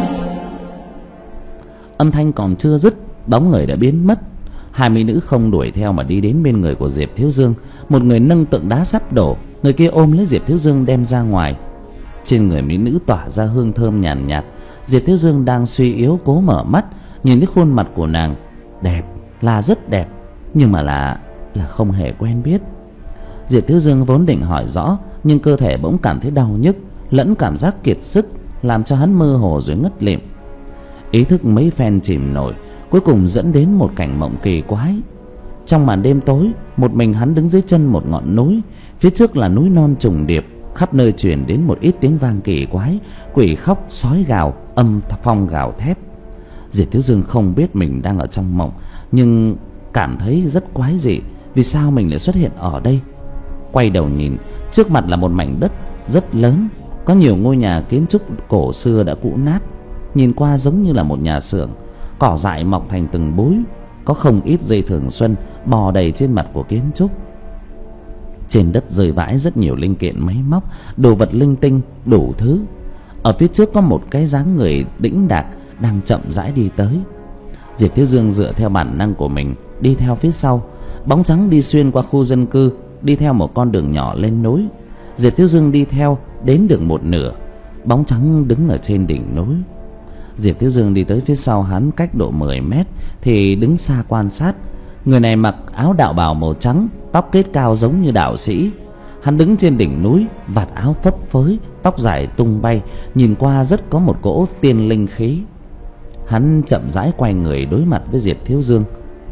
Âm thanh còn chưa dứt, bóng người đã biến mất. Hai mỹ nữ không đuổi theo mà đi đến bên người của Diệp Thiếu Dương. Một người nâng tượng đá sắp đổ, người kia ôm lấy Diệp Thiếu Dương đem ra ngoài. Trên người mỹ nữ tỏa ra hương thơm nhàn nhạt, nhạt. Diệp Thiếu Dương đang suy yếu cố mở mắt, nhìn thấy khuôn mặt của nàng đẹp là rất đẹp, nhưng mà là là không hề quen biết. Diệp Thiếu Dương vốn định hỏi rõ, nhưng cơ thể bỗng cảm thấy đau nhức lẫn cảm giác kiệt sức, làm cho hắn mơ hồ rồi ngất lịm. Ý thức mấy phen chìm nổi, cuối cùng dẫn đến một cảnh mộng kỳ quái. Trong màn đêm tối, một mình hắn đứng dưới chân một ngọn núi, phía trước là núi non trùng điệp, khắp nơi truyền đến một ít tiếng vang kỳ quái, quỷ khóc, sói gào, âm phong gào thét. Diệp Thiếu Dương không biết mình đang ở trong mộng, nhưng cảm thấy rất quái dị. Vì sao mình lại xuất hiện ở đây? Quay đầu nhìn, trước mặt là một mảnh đất rất lớn, có nhiều ngôi nhà kiến trúc cổ xưa đã cũ nát, nhìn qua giống như là một nhà xưởng. Cỏ dại mọc thành từng búi, có không ít dây thường xuân bò đầy trên mặt của kiến trúc. Trên đất rơi vãi rất nhiều linh kiện máy móc, đồ vật linh tinh đủ thứ. Ở phía trước có một cái dáng người đĩnh đạc đang chậm rãi đi tới. Diệp Thiếu Dương dựa theo bản năng của mình đi theo phía sau. Bóng trắng đi xuyên qua khu dân cư, đi theo một con đường nhỏ lên núi. Diệp Thiếu Dương đi theo đến được một nửa, bóng trắng đứng ở trên đỉnh núi. Diệp Thiếu Dương đi tới phía sau hắn cách độ mười mét thì đứng xa quan sát. Người này mặc áo đạo bào màu trắng, tóc kết cao giống như đạo sĩ. Hắn đứng trên đỉnh núi, vạt áo phấp phới, tóc dài tung bay, nhìn qua rất có một cỗ tiên linh khí. Hắn chậm rãi quay người đối mặt với Diệp Thiếu Dương.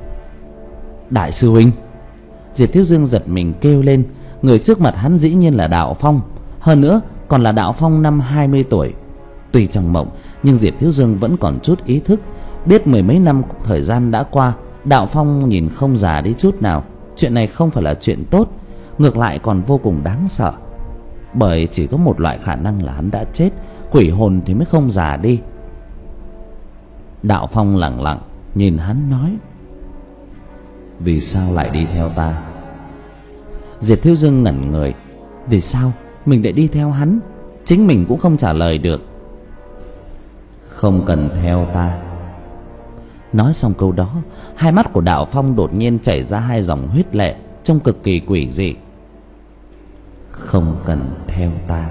Đại sư huynh! Diệp Thiếu Dương giật mình kêu lên. Người trước mặt hắn dĩ nhiên là Đạo Phong, hơn nữa còn là Đạo Phong năm hai mươi tuổi. Tuy trong mộng, nhưng Diệp Thiếu Dương vẫn còn chút ý thức, biết mười mấy năm thời gian đã qua, Đạo Phong nhìn không già đi chút nào. Chuyện này không phải là chuyện tốt, ngược lại còn vô cùng đáng sợ. Bởi chỉ có một loại khả năng là hắn đã chết, quỷ hồn thì mới không già đi. Đạo Phong lặng lặng nhìn hắn nói: Vì sao lại đi theo ta? Diệp Thiếu Dương ngẩn người. Vì sao mình lại đi theo hắn? Chính mình cũng không trả lời được. Không cần theo ta. Nói xong câu đó, hai mắt của Đạo Phong đột nhiên chảy ra hai dòng huyết lệ, trông cực kỳ quỷ dị. Không cần theo ta.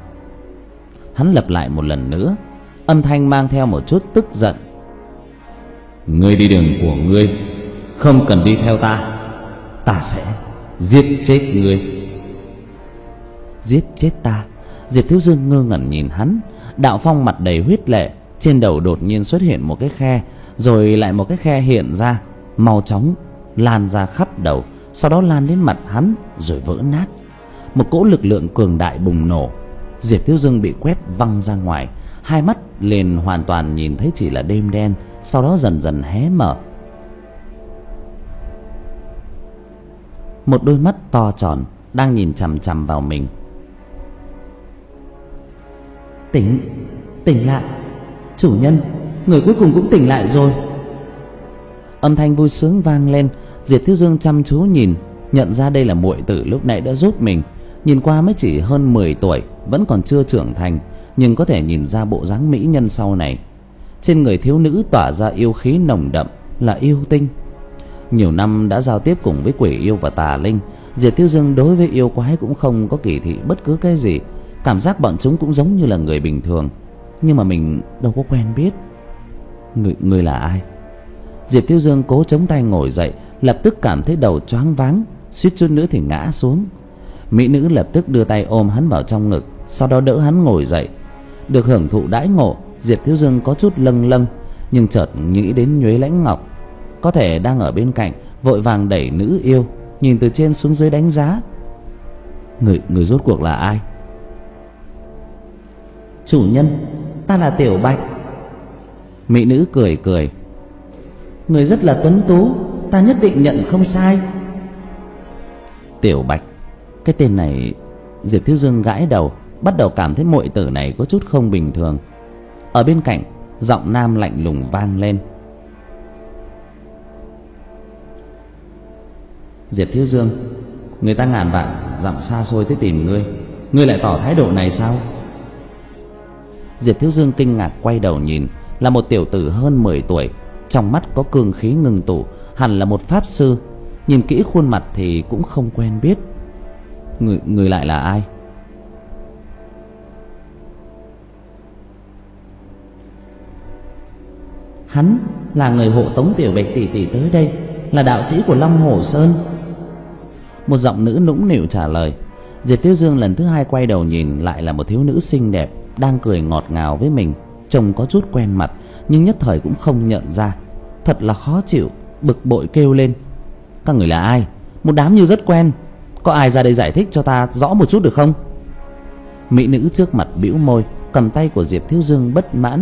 Hắn lặp lại một lần nữa, âm thanh mang theo một chút tức giận. Ngươi đi đường của ngươi, không cần đi theo ta. Ta sẽ giết chết ngươi. Giết chết ta? Diệp Thiếu Dương ngơ ngẩn nhìn hắn. Đạo Phong mặt đầy huyết lệ, trên đầu đột nhiên xuất hiện một cái khe, rồi lại một cái khe hiện ra, mau chóng lan ra khắp đầu, sau đó lan đến mặt hắn rồi vỡ nát. Một cỗ lực lượng cường đại bùng nổ. Diệp Thiếu Dương bị quét văng ra ngoài, hai mắt liền hoàn toàn nhìn thấy chỉ là đêm đen, sau đó dần dần hé mở. Một đôi mắt to tròn đang nhìn chằm chằm vào mình. Tỉnh, tỉnh lại. Chủ nhân, người cuối cùng cũng tỉnh lại rồi. Âm thanh vui sướng vang lên. Diệp Thiếu Dương chăm chú nhìn, nhận ra đây là muội tử lúc nãy đã giúp mình. Nhìn qua mới chỉ hơn mười tuổi, vẫn còn chưa trưởng thành, nhưng có thể nhìn ra bộ dáng mỹ nhân sau này. Trên người thiếu nữ tỏa ra yêu khí nồng đậm, là yêu tinh. Nhiều năm đã giao tiếp cùng với quỷ yêu và tà linh, Diệp Thiếu Dương đối với yêu quái cũng không có kỳ thị bất cứ cái gì. Cảm giác bọn chúng cũng giống như là người bình thường, nhưng mà mình đâu có quen biết. Người, người là ai? Diệp Thiếu Dương cố chống tay ngồi dậy, lập tức cảm thấy đầu choáng váng, suýt chút nữa thì ngã xuống. Mỹ nữ lập tức đưa tay ôm hắn vào trong ngực, sau đó đỡ hắn ngồi dậy. Được hưởng thụ đãi ngộ, Diệp Thiếu Dương có chút lâng lâng, nhưng chợt nghĩ đến Nhuế Lãnh Ngọc, có thể đang ở bên cạnh, vội vàng đẩy nữ yêu, nhìn từ trên xuống dưới đánh giá. Người, người rốt cuộc là ai? Chủ nhân, ta là Tiểu Bạch. Mỹ nữ cười cười. Người rất là tuấn tú, ta nhất định nhận không sai. Tiểu Bạch, cái tên này. Diệp Thiếu Dương gãi đầu, bắt đầu cảm thấy muội tử này có chút không bình thường. Ở bên cạnh, giọng nam lạnh lùng vang lên. Diệp Thiếu Dương, người ta ngàn vạn dặm xa xôi tới tìm ngươi, ngươi lại tỏ thái độ này sao? Diệp Thiếu Dương kinh ngạc quay đầu nhìn, là một tiểu tử hơn mười tuổi, trong mắt có cương khí ngưng tụ, hẳn là một pháp sư. Nhìn kỹ khuôn mặt thì cũng không quen biết. Người, người lại là ai? Hắn là người hộ tống Tiểu Bạch tỷ tỷ tới đây, là đạo sĩ của Long Hồ Sơn. Một giọng nữ nũng nịu trả lời. Diệp Thiếu Dương lần thứ hai quay đầu nhìn lại là một thiếu nữ xinh đẹp đang cười ngọt ngào với mình, trông có chút quen mặt nhưng nhất thời cũng không nhận ra. Thật là khó chịu, bực bội kêu lên: các người là ai? Một đám như rất quen, có ai ra đây giải thích cho ta rõ một chút được không? Mỹ nữ trước mặt bĩu môi, cầm tay của Diệp Thiếu Dương bất mãn: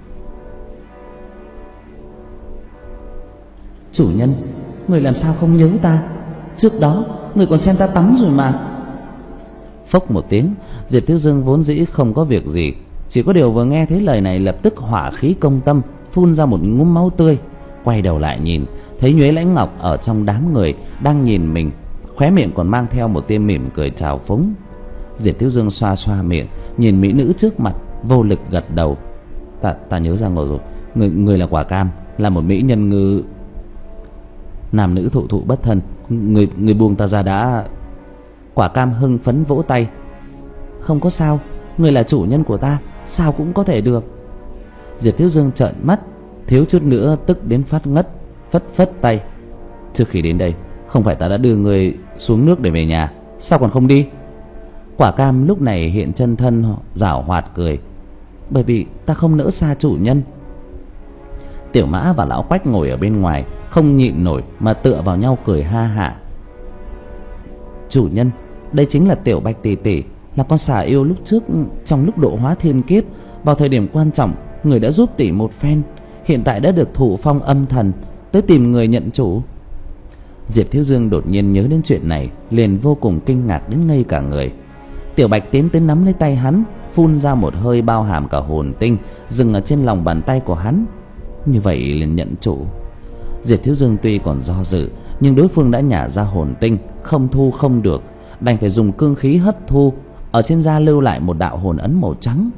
chủ nhân, người làm sao không nhớ ta? Trước đó người còn xem ta tắm rồi mà. Phốc một tiếng, Diệp Thiếu Dương vốn dĩ không có việc gì, chỉ có điều vừa nghe thấy lời này lập tức hỏa khí công tâm, phun ra một ngụm máu tươi. Quay đầu lại nhìn, thấy Nhuế Lãnh Ngọc ở trong đám người đang nhìn mình, khóe miệng còn mang theo một tia mỉm cười trào phúng. Diệp Thiếu Dương xoa xoa miệng, nhìn mỹ nữ trước mặt, vô lực gật đầu: Ta ta nhớ ra rồi, người người là Quả Cam, là một mỹ nhân ngư. Nam nữ thụ thụ bất thân, người người buông ta ra đã. Quả Cam hưng phấn vỗ tay: không có sao, người là chủ nhân của ta, sao cũng có thể được. Diệp Thiếu Dương trợn mắt, thiếu chút nữa tức đến phát ngất, phất phất tay: trước khi đến đây, không phải ta đã đưa người xuống nước để về nhà, sao còn không đi? Quả Cam lúc này hiện chân thân giảo hoạt cười: bởi vì ta không nỡ xa chủ nhân. Tiểu Mã và lão Quách ngồi ở bên ngoài không nhịn nổi mà tựa vào nhau cười ha hả: chủ nhân, đây chính là Tiểu Bạch tỷ tỷ, là con xà yêu lúc trước trong lúc độ hóa thiên kiếp. Vào thời điểm quan trọng, người đã giúp tỷ một phen, hiện tại đã được thụ phong âm thần, tới tìm người nhận chủ. Diệp Thiếu Dương đột nhiên nhớ đến chuyện này, liền vô cùng kinh ngạc đến ngây cả người. Tiểu Bạch tiến tới nắm lấy tay hắn, phun ra một hơi bao hàm cả hồn tinh, dừng ở trên lòng bàn tay của hắn. Như vậy liền nhận chủ. Diệp Thiếu Dương tuy còn do dự, nhưng đối phương đã nhả ra hồn tinh, không thu không được, đành phải dùng cương khí hấp thu, ở trên da lưu lại một đạo hồn ấn màu trắng.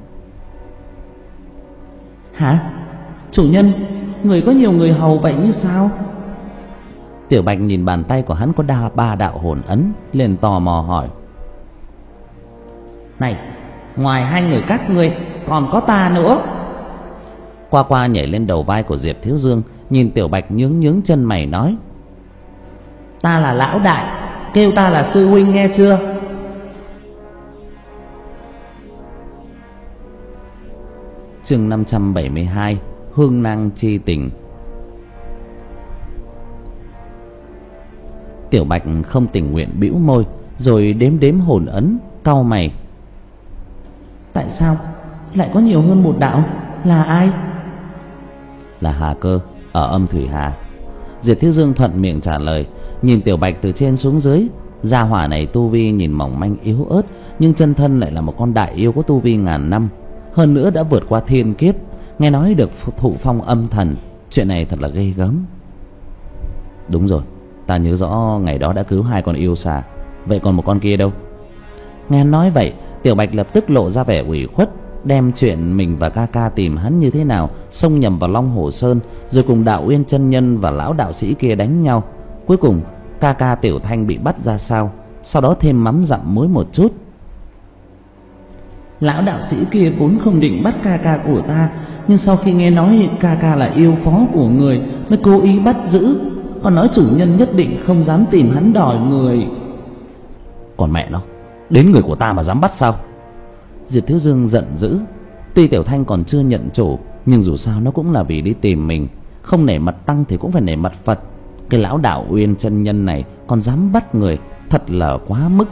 Hả? Chủ nhân, người có nhiều người hầu vậy như sao? Tiểu Bạch nhìn bàn tay của hắn có đa ba đạo hồn ấn, liền tò mò hỏi: này, ngoài hai người các ngươi còn có ta nữa. Qua Qua nhảy lên đầu vai của Diệp Thiếu Dương, nhìn Tiểu Bạch nhướng nhướng chân mày nói: ta là lão đại, kêu ta là sư huynh nghe chưa? Chương năm trăm bảy mươi hai, Hương Nang chi tình. Tiểu Bạch không tình nguyện bĩu môi, rồi đếm đếm hồn ấn, cau mày: tại sao lại có nhiều hơn một đạo? Là ai? Là Hà Cơ, ở Âm Thủy Hà. Diệp Thiếu Dương thuận miệng trả lời. Nhìn Tiểu Bạch từ trên xuống dưới, gia hỏa này tu vi nhìn mỏng manh yếu ớt, nhưng chân thân lại là một con đại yêu có tu vi ngàn năm, hơn nữa đã vượt qua thiên kiếp, nghe nói được thụ phong âm thần. Chuyện này thật là ghê gớm. Đúng rồi, ta nhớ rõ ngày đó đã cứu hai con yêu xà, vậy còn một con kia đâu? Nghe nói vậy, Tiểu Bạch lập tức lộ ra vẻ ủy khuất, đem chuyện mình và ca ca tìm hắn như thế nào, xông nhầm vào Long Hồ Sơn, rồi cùng Đạo Uyên chân nhân và lão đạo sĩ kia đánh nhau. Cuối cùng ca ca Tiểu Thanh bị bắt ra sao, sau đó thêm mắm dặm muối một chút. Lão đạo sĩ kia vốn không định bắt ca ca của ta, nhưng sau khi nghe nói ca ca là yêu phó của người mới cố ý bắt giữ, còn nói chủ nhân nhất định không dám tìm hắn đòi người. Còn mẹ nó, đến người của ta mà dám bắt sao? Diệp Thiếu Dương giận dữ. Tuy Tiểu Thanh còn chưa nhận chủ, nhưng dù sao nó cũng là vì đi tìm mình, không nể mặt Tăng thì cũng phải nể mặt Phật. Cái lão Đạo Uyên chân nhân này còn dám bắt người, thật là quá mức.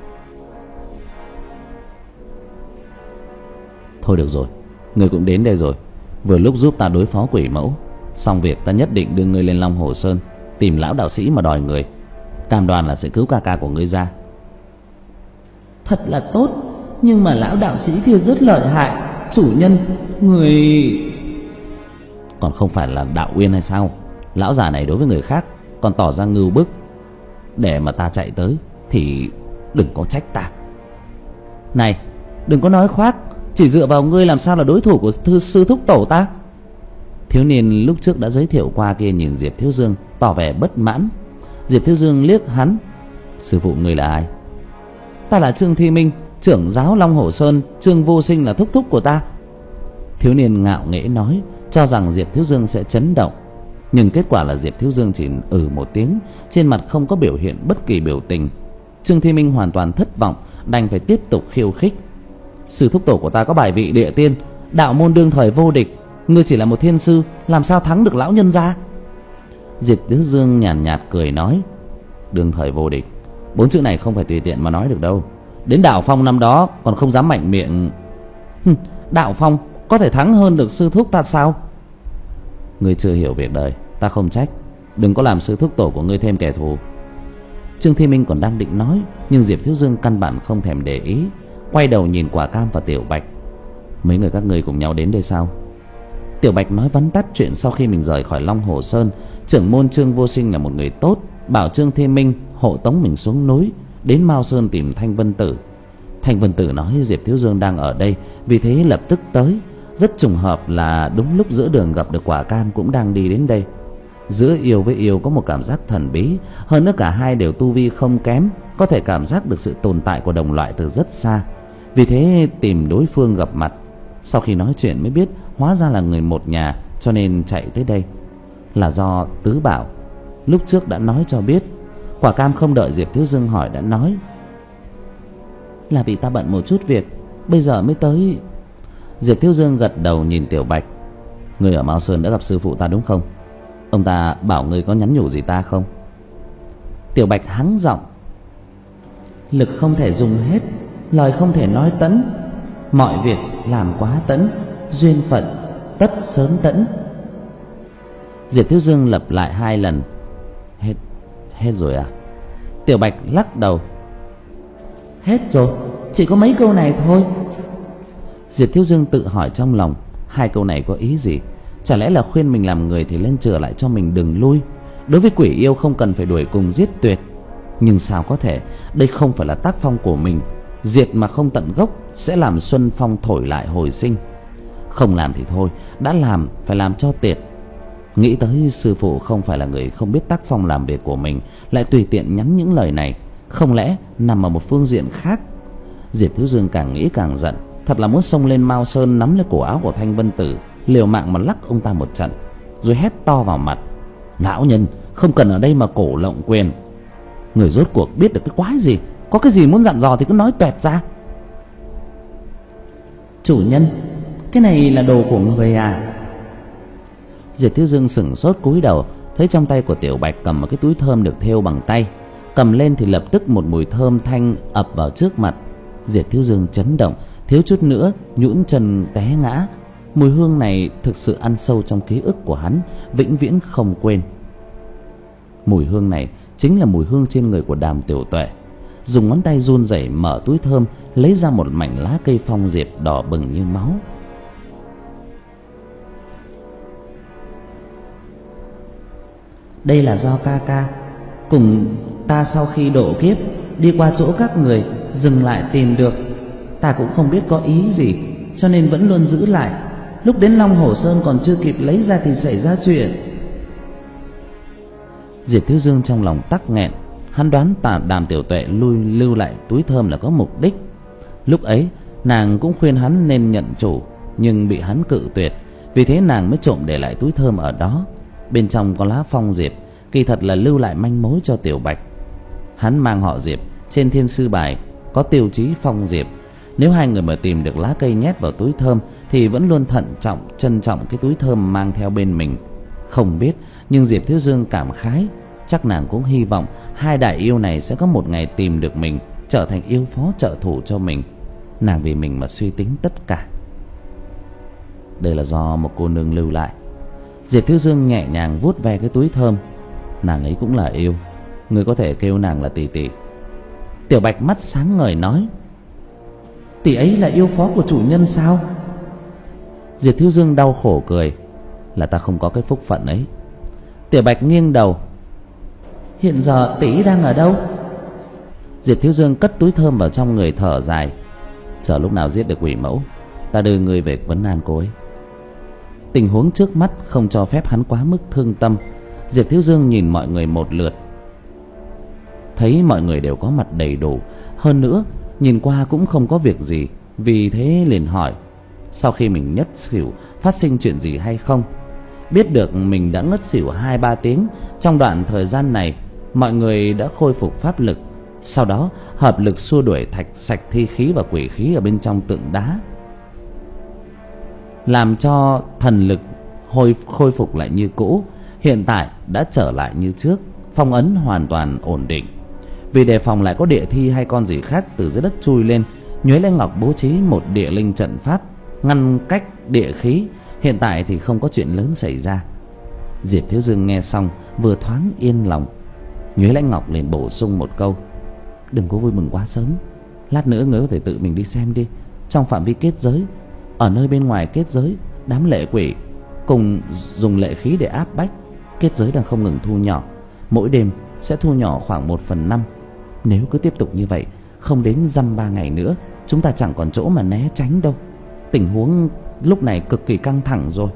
Thôi được rồi, người cũng đến đây rồi, vừa lúc giúp ta đối phó quỷ mẫu. Xong việc ta nhất định đưa ngươi lên Long Hồ Sơn, tìm lão đạo sĩ mà đòi người, cam đoan là sẽ cứu ca ca của ngươi ra. Thật là tốt, nhưng mà lão đạo sĩ kia rất lợi hại. Chủ nhân, người... Còn không phải là Đạo Uyên hay sao? Lão già này đối với người khác còn tỏ ra ngưu bức, để mà ta chạy tới thì đừng có trách ta. Này, đừng có nói khoác, chỉ dựa vào ngươi làm sao là đối thủ của thư sư thúc tổ ta? Thiếu niên lúc trước đã giới thiệu qua kia nhìn Diệp Thiếu Dương tỏ vẻ bất mãn. Diệp Thiếu Dương liếc hắn: sư phụ ngươi là ai? Ta là Trương Thi Minh, trưởng giáo Long Hồ Sơn. Trương Vô Sinh là thúc thúc của ta. Thiếu niên ngạo nghễ nói, cho rằng Diệp Thiếu Dương sẽ chấn động. Nhưng kết quả là Diệp Thiếu Dương chỉ ừ một tiếng, trên mặt không có biểu hiện bất kỳ biểu tình. Trương Thi Minh hoàn toàn thất vọng, đành phải tiếp tục khiêu khích. Sư thúc tổ của ta có bài vị địa tiên, đạo môn đương thời vô địch, ngươi chỉ là một thiên sư, làm sao thắng được lão nhân gia? Diệp Thiếu Dương nhàn nhạt, nhạt cười nói, đương thời vô địch, bốn chữ này không phải tùy tiện mà nói được đâu. Đến Đạo Phong năm đó còn không dám mạnh miệng. Đạo Phong có thể thắng hơn được sư thúc ta sao? Ngươi chưa hiểu việc đời, ta không trách. Đừng có làm sư thúc tổ của ngươi thêm kẻ thù. Trương Thi Minh còn đang định nói, nhưng Diệp Thiếu Dương căn bản không thèm để ý, quay đầu nhìn Quả Cam và Tiểu Bạch. Mấy người các ngươi cùng nhau đến đây sao? Tiểu Bạch nói vắn tắt chuyện sau khi mình rời khỏi Long Hồ Sơn. Trưởng môn Trương Vô Sinh là một người tốt, bảo Trương Thi Minh hộ tống mình xuống núi đến Mao Sơn tìm Thanh Vân Tử. Thanh Vân Tử nói Diệp Thiếu Dương đang ở đây, vì thế lập tức tới. Rất trùng hợp là đúng lúc giữa đường gặp được Quả Cam cũng đang đi đến đây. Giữa yêu với yêu có một cảm giác thần bí, hơn nữa cả hai đều tu vi không kém, có thể cảm giác được sự tồn tại của đồng loại từ rất xa. Vì thế tìm đối phương gặp mặt. Sau khi nói chuyện mới biết hóa ra là người một nhà, cho nên chạy tới đây. Là do Tứ Bảo lúc trước đã nói cho biết. Quả Cam không đợi Diệp Thiếu Dương hỏi đã nói, là vì ta bận một chút việc, bây giờ mới tới. Diệp Thiếu Dương gật đầu nhìn Tiểu Bạch. Người ở Mao Sơn đã gặp sư phụ ta đúng không? Ông ta bảo người có nhắn nhủ gì ta không? Tiểu Bạch hắng giọng, lực không thể dùng hết, lời không thể nói tẫn. Mọi việc làm quá tẫn, duyên phận tất sớm tẫn. Diệp Thiếu Dương lặp lại hai lần. Hết, hết rồi à? Tiểu Bạch lắc đầu. Hết rồi, chỉ có mấy câu này thôi. Diệp Thiếu Dương tự hỏi trong lòng, hai câu này có ý gì? Chả lẽ là khuyên mình làm người thì lên chừa lại cho mình đừng lui? Đối với quỷ yêu không cần phải đuổi cùng giết tuyệt. Nhưng sao có thể, đây không phải là tác phong của mình. Diệt mà không tận gốc sẽ làm xuân phong thổi lại hồi sinh. Không làm thì thôi, đã làm phải làm cho tiệt. Nghĩ tới sư phụ không phải là người không biết tác phong làm việc của mình, lại tùy tiện nhắn những lời này, không lẽ nằm ở một phương diện khác? Diệp Thiếu Dương càng nghĩ càng giận, thật là muốn xông lên Mao Sơn nắm lấy cổ áo của Thanh Vân Tử, liều mạng mà lắc ông ta một trận, rồi hét to vào mặt. Lão nhân không cần ở đây mà cổ lộng quyền. Người rốt cuộc biết được cái quái gì? Có cái gì muốn dặn dò thì cứ nói toẹt ra. Chủ nhân, cái này là đồ của người à? Diệp Thiếu Dương sững sốt cúi đầu, thấy trong tay của Tiểu Bạch cầm một cái túi thơm được thêu bằng tay. Cầm lên thì lập tức một mùi thơm thanh ập vào trước mặt. Diệp Thiếu Dương chấn động, thiếu chút nữa nhũn chân té ngã. Mùi hương này thực sự ăn sâu trong ký ức của hắn, vĩnh viễn không quên. Mùi hương này chính là mùi hương trên người của Đàm Tiểu Tuệ. Dùng ngón tay run rẩy mở túi thơm, lấy ra một mảnh lá cây phong diệp đỏ bừng như máu. Đây là do ca ca cùng ta sau khi độ kiếp đi qua chỗ các người dừng lại tìm được. Ta cũng không biết có ý gì, cho nên vẫn luôn giữ lại. Lúc đến Long Hồ Sơn còn chưa kịp lấy ra thì xảy ra chuyện. Diệp Thiếu Dương trong lòng tắc nghẹn. Hắn đoán tà Đàm Tiểu Tuệ lui lưu lại túi thơm là có mục đích. Lúc ấy nàng cũng khuyên hắn nên nhận chủ, nhưng bị hắn cự tuyệt. Vì thế nàng mới trộm để lại túi thơm ở đó. Bên trong có lá phong diệp, kỳ thật là lưu lại manh mối cho Tiểu Bạch. Hắn mang họ Diệp, trên thiên sư bài có tiêu chí phong diệp. Nếu hai người mà tìm được lá cây nhét vào túi thơm thì vẫn luôn thận trọng, trân trọng cái túi thơm mang theo bên mình. Không biết, nhưng Diệp Thiếu Dương cảm khái, chắc nàng cũng hy vọng hai đại yêu này sẽ có một ngày tìm được mình, trở thành yêu phó trợ thủ cho mình. Nàng vì mình mà suy tính tất cả. Đây là do một cô nương lưu lại. Diệp Thiếu Dương nhẹ nhàng vuốt ve cái túi thơm. Nàng ấy cũng là yêu, người có thể kêu nàng là tỷ tỷ. Tiểu Bạch mắt sáng ngời nói, tỷ ấy là yêu phó của chủ nhân sao? Diệp Thiếu Dương đau khổ cười, là ta không có cái phúc phận ấy. Tiểu Bạch nghiêng đầu, hiện giờ tỷ đang ở đâu? Diệp Thiếu Dương cất túi thơm vào trong người thở dài, chờ lúc nào giết được quỷ mẫu, ta đưa người về vấn an cô ấy. Tình huống trước mắt không cho phép hắn quá mức thương tâm. Diệp Thiếu Dương nhìn mọi người một lượt, thấy mọi người đều có mặt đầy đủ, hơn nữa nhìn qua cũng không có việc gì. Vì thế liền hỏi, sau khi mình nhất xỉu phát sinh chuyện gì hay không? Biết được mình đã ngất xỉu hai ba tiếng. Trong đoạn thời gian này, mọi người đã khôi phục pháp lực, sau đó hợp lực xua đuổi thạch sạch thi khí và quỷ khí ở bên trong tượng đá, làm cho thần lực hồi khôi phục lại như cũ. Hiện tại đã trở lại như trước, phong ấn hoàn toàn ổn định. Vì đề phòng lại có địa thi hay con gì khác từ dưới đất chui lên, Nhuế Lãnh Ngọc bố trí một địa linh trận pháp ngăn cách địa khí. Hiện tại thì không có chuyện lớn xảy ra. Diệp Thiếu Dương nghe xong vừa thoáng yên lòng. Nhuế Lãnh Ngọc liền bổ sung một câu: đừng có vui mừng quá sớm, lát nữa ngươi có thể tự mình đi xem đi. Trong phạm vi kết giới, ở nơi bên ngoài kết giới, đám lệ quỷ cùng dùng lệ khí để áp bách. Kết giới đang không ngừng thu nhỏ, mỗi đêm sẽ thu nhỏ khoảng một phần năm. Nếu cứ tiếp tục như vậy, không đến dăm ba ngày nữa, chúng ta chẳng còn chỗ mà né tránh đâu. Tình huống lúc này cực kỳ căng thẳng rồi.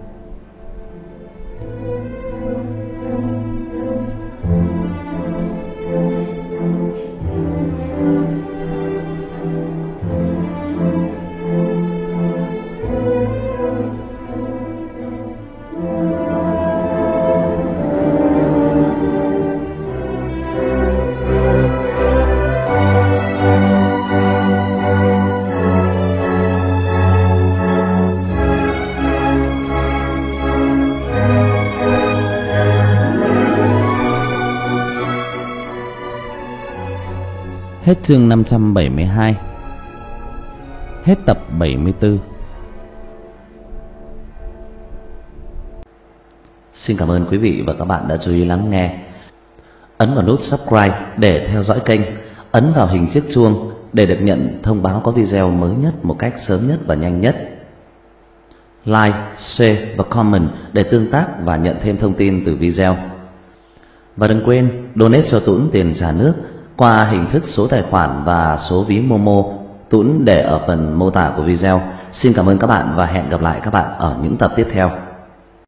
Hết chương năm trăm bảy mươi hai. Hết tập bảy mươi tư. Xin cảm ơn quý vị và các bạn đã chú ý lắng nghe. Ấn vào nút subscribe để theo dõi kênh. Ấn vào hình chiếc chuông để được nhận thông báo có video mới nhất một cách sớm nhất và nhanh nhất. Like, share và comment để tương tác và nhận thêm thông tin từ video. Và đừng quên donate cho Tuấn tiền trả nước qua hình thức số tài khoản và số ví Momo, Tuấn để ở phần mô tả của video. Xin cảm ơn các bạn và hẹn gặp lại các bạn ở những tập tiếp theo.